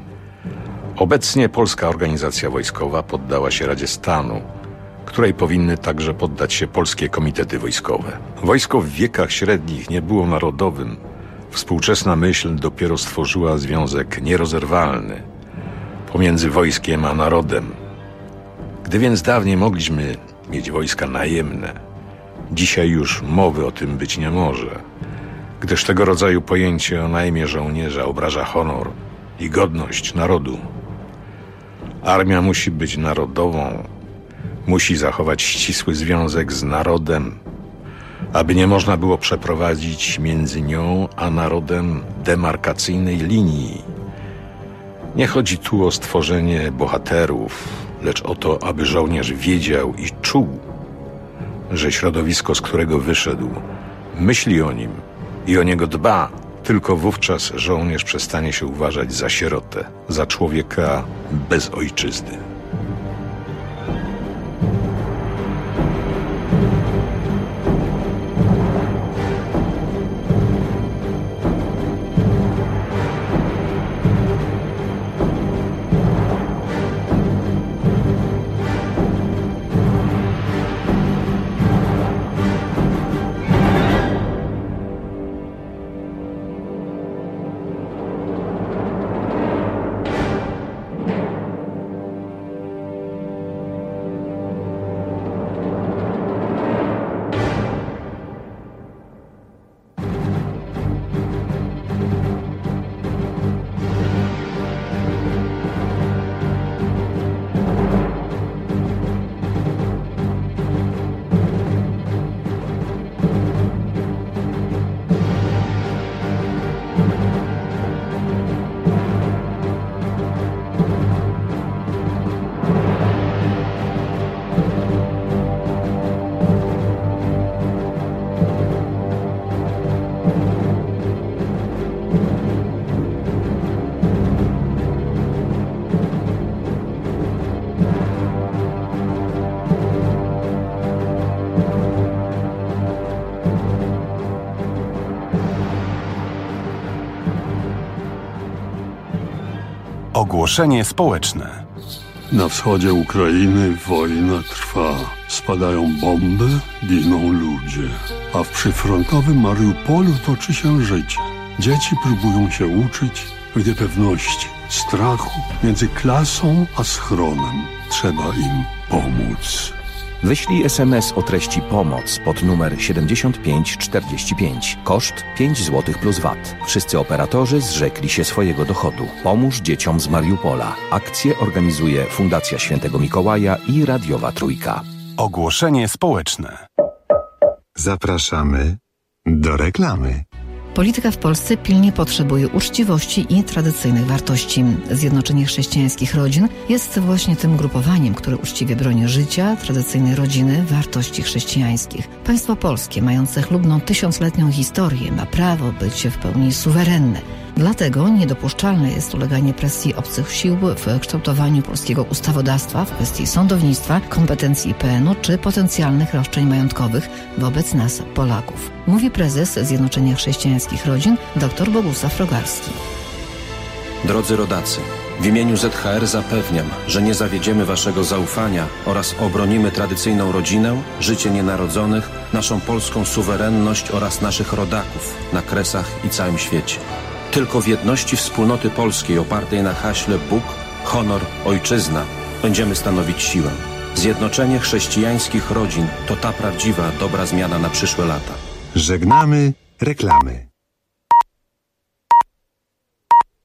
Obecnie polska organizacja wojskowa poddała się Radzie Stanu, której powinny także poddać się polskie komitety wojskowe. Wojsko w wiekach średnich nie było narodowym. Współczesna myśl dopiero stworzyła związek nierozerwalny pomiędzy wojskiem a narodem. Gdy więc dawniej mogliśmy mieć wojska najemne, dzisiaj już mowy o tym być nie może, gdyż tego rodzaju pojęcie o najmie żołnierza obraża honor i godność narodu. Armia musi być narodową, musi zachować ścisły związek z narodem, aby nie można było przeprowadzić między nią a narodem demarkacyjnej linii. Nie chodzi tu o stworzenie bohaterów, lecz o to, aby żołnierz wiedział i czuł, że środowisko, z którego wyszedł, myśli o nim i o niego dba. Tylko wówczas żołnierz przestanie się uważać za sierotę, za człowieka bez ojczyzny. Ogłoszenie społeczne. Na wschodzie Ukrainy wojna trwa. Spadają bomby, giną ludzie. A w przyfrontowym Mariupolu toczy się życie. Dzieci próbują się uczyć w niepewności, strachu między klasą a schronem. Trzeba im pomóc. Wyślij es em es o treści pomoc pod numer siedemdziesiąt pięć czterdzieści pięć. Koszt pięć złotych plus V A T. Wszyscy operatorzy zrzekli się swojego dochodu. Pomóż dzieciom z Mariupola. Akcję organizuje Fundacja Świętego Mikołaja i Radiowa Trójka. Ogłoszenie społeczne. Zapraszamy do reklamy. Polityka w Polsce pilnie potrzebuje uczciwości i tradycyjnych wartości. Zjednoczenie Chrześcijańskich Rodzin jest właśnie tym grupowaniem, które uczciwie broni życia, tradycyjnej rodziny, wartości chrześcijańskich. Państwo polskie, mające chlubną tysiącletnią historię, ma prawo być w pełni suwerenne. Dlatego niedopuszczalne jest uleganie presji obcych sił w kształtowaniu polskiego ustawodawstwa w kwestii sądownictwa, kompetencji I P N u czy potencjalnych roszczeń majątkowych wobec nas, Polaków. Mówi prezes Zjednoczenia Chrześcijańskich Rodzin dr Bogusław Rogarski. Drodzy rodacy, w imieniu Z H R zapewniam, że nie zawiedziemy waszego zaufania oraz obronimy tradycyjną rodzinę, życie nienarodzonych, naszą polską suwerenność oraz naszych rodaków na Kresach i całym świecie. Tylko w jedności wspólnoty polskiej opartej na haśle Bóg, honor, ojczyzna będziemy stanowić siłę. Zjednoczenie chrześcijańskich rodzin to ta prawdziwa, dobra zmiana na przyszłe lata. Żegnamy reklamy.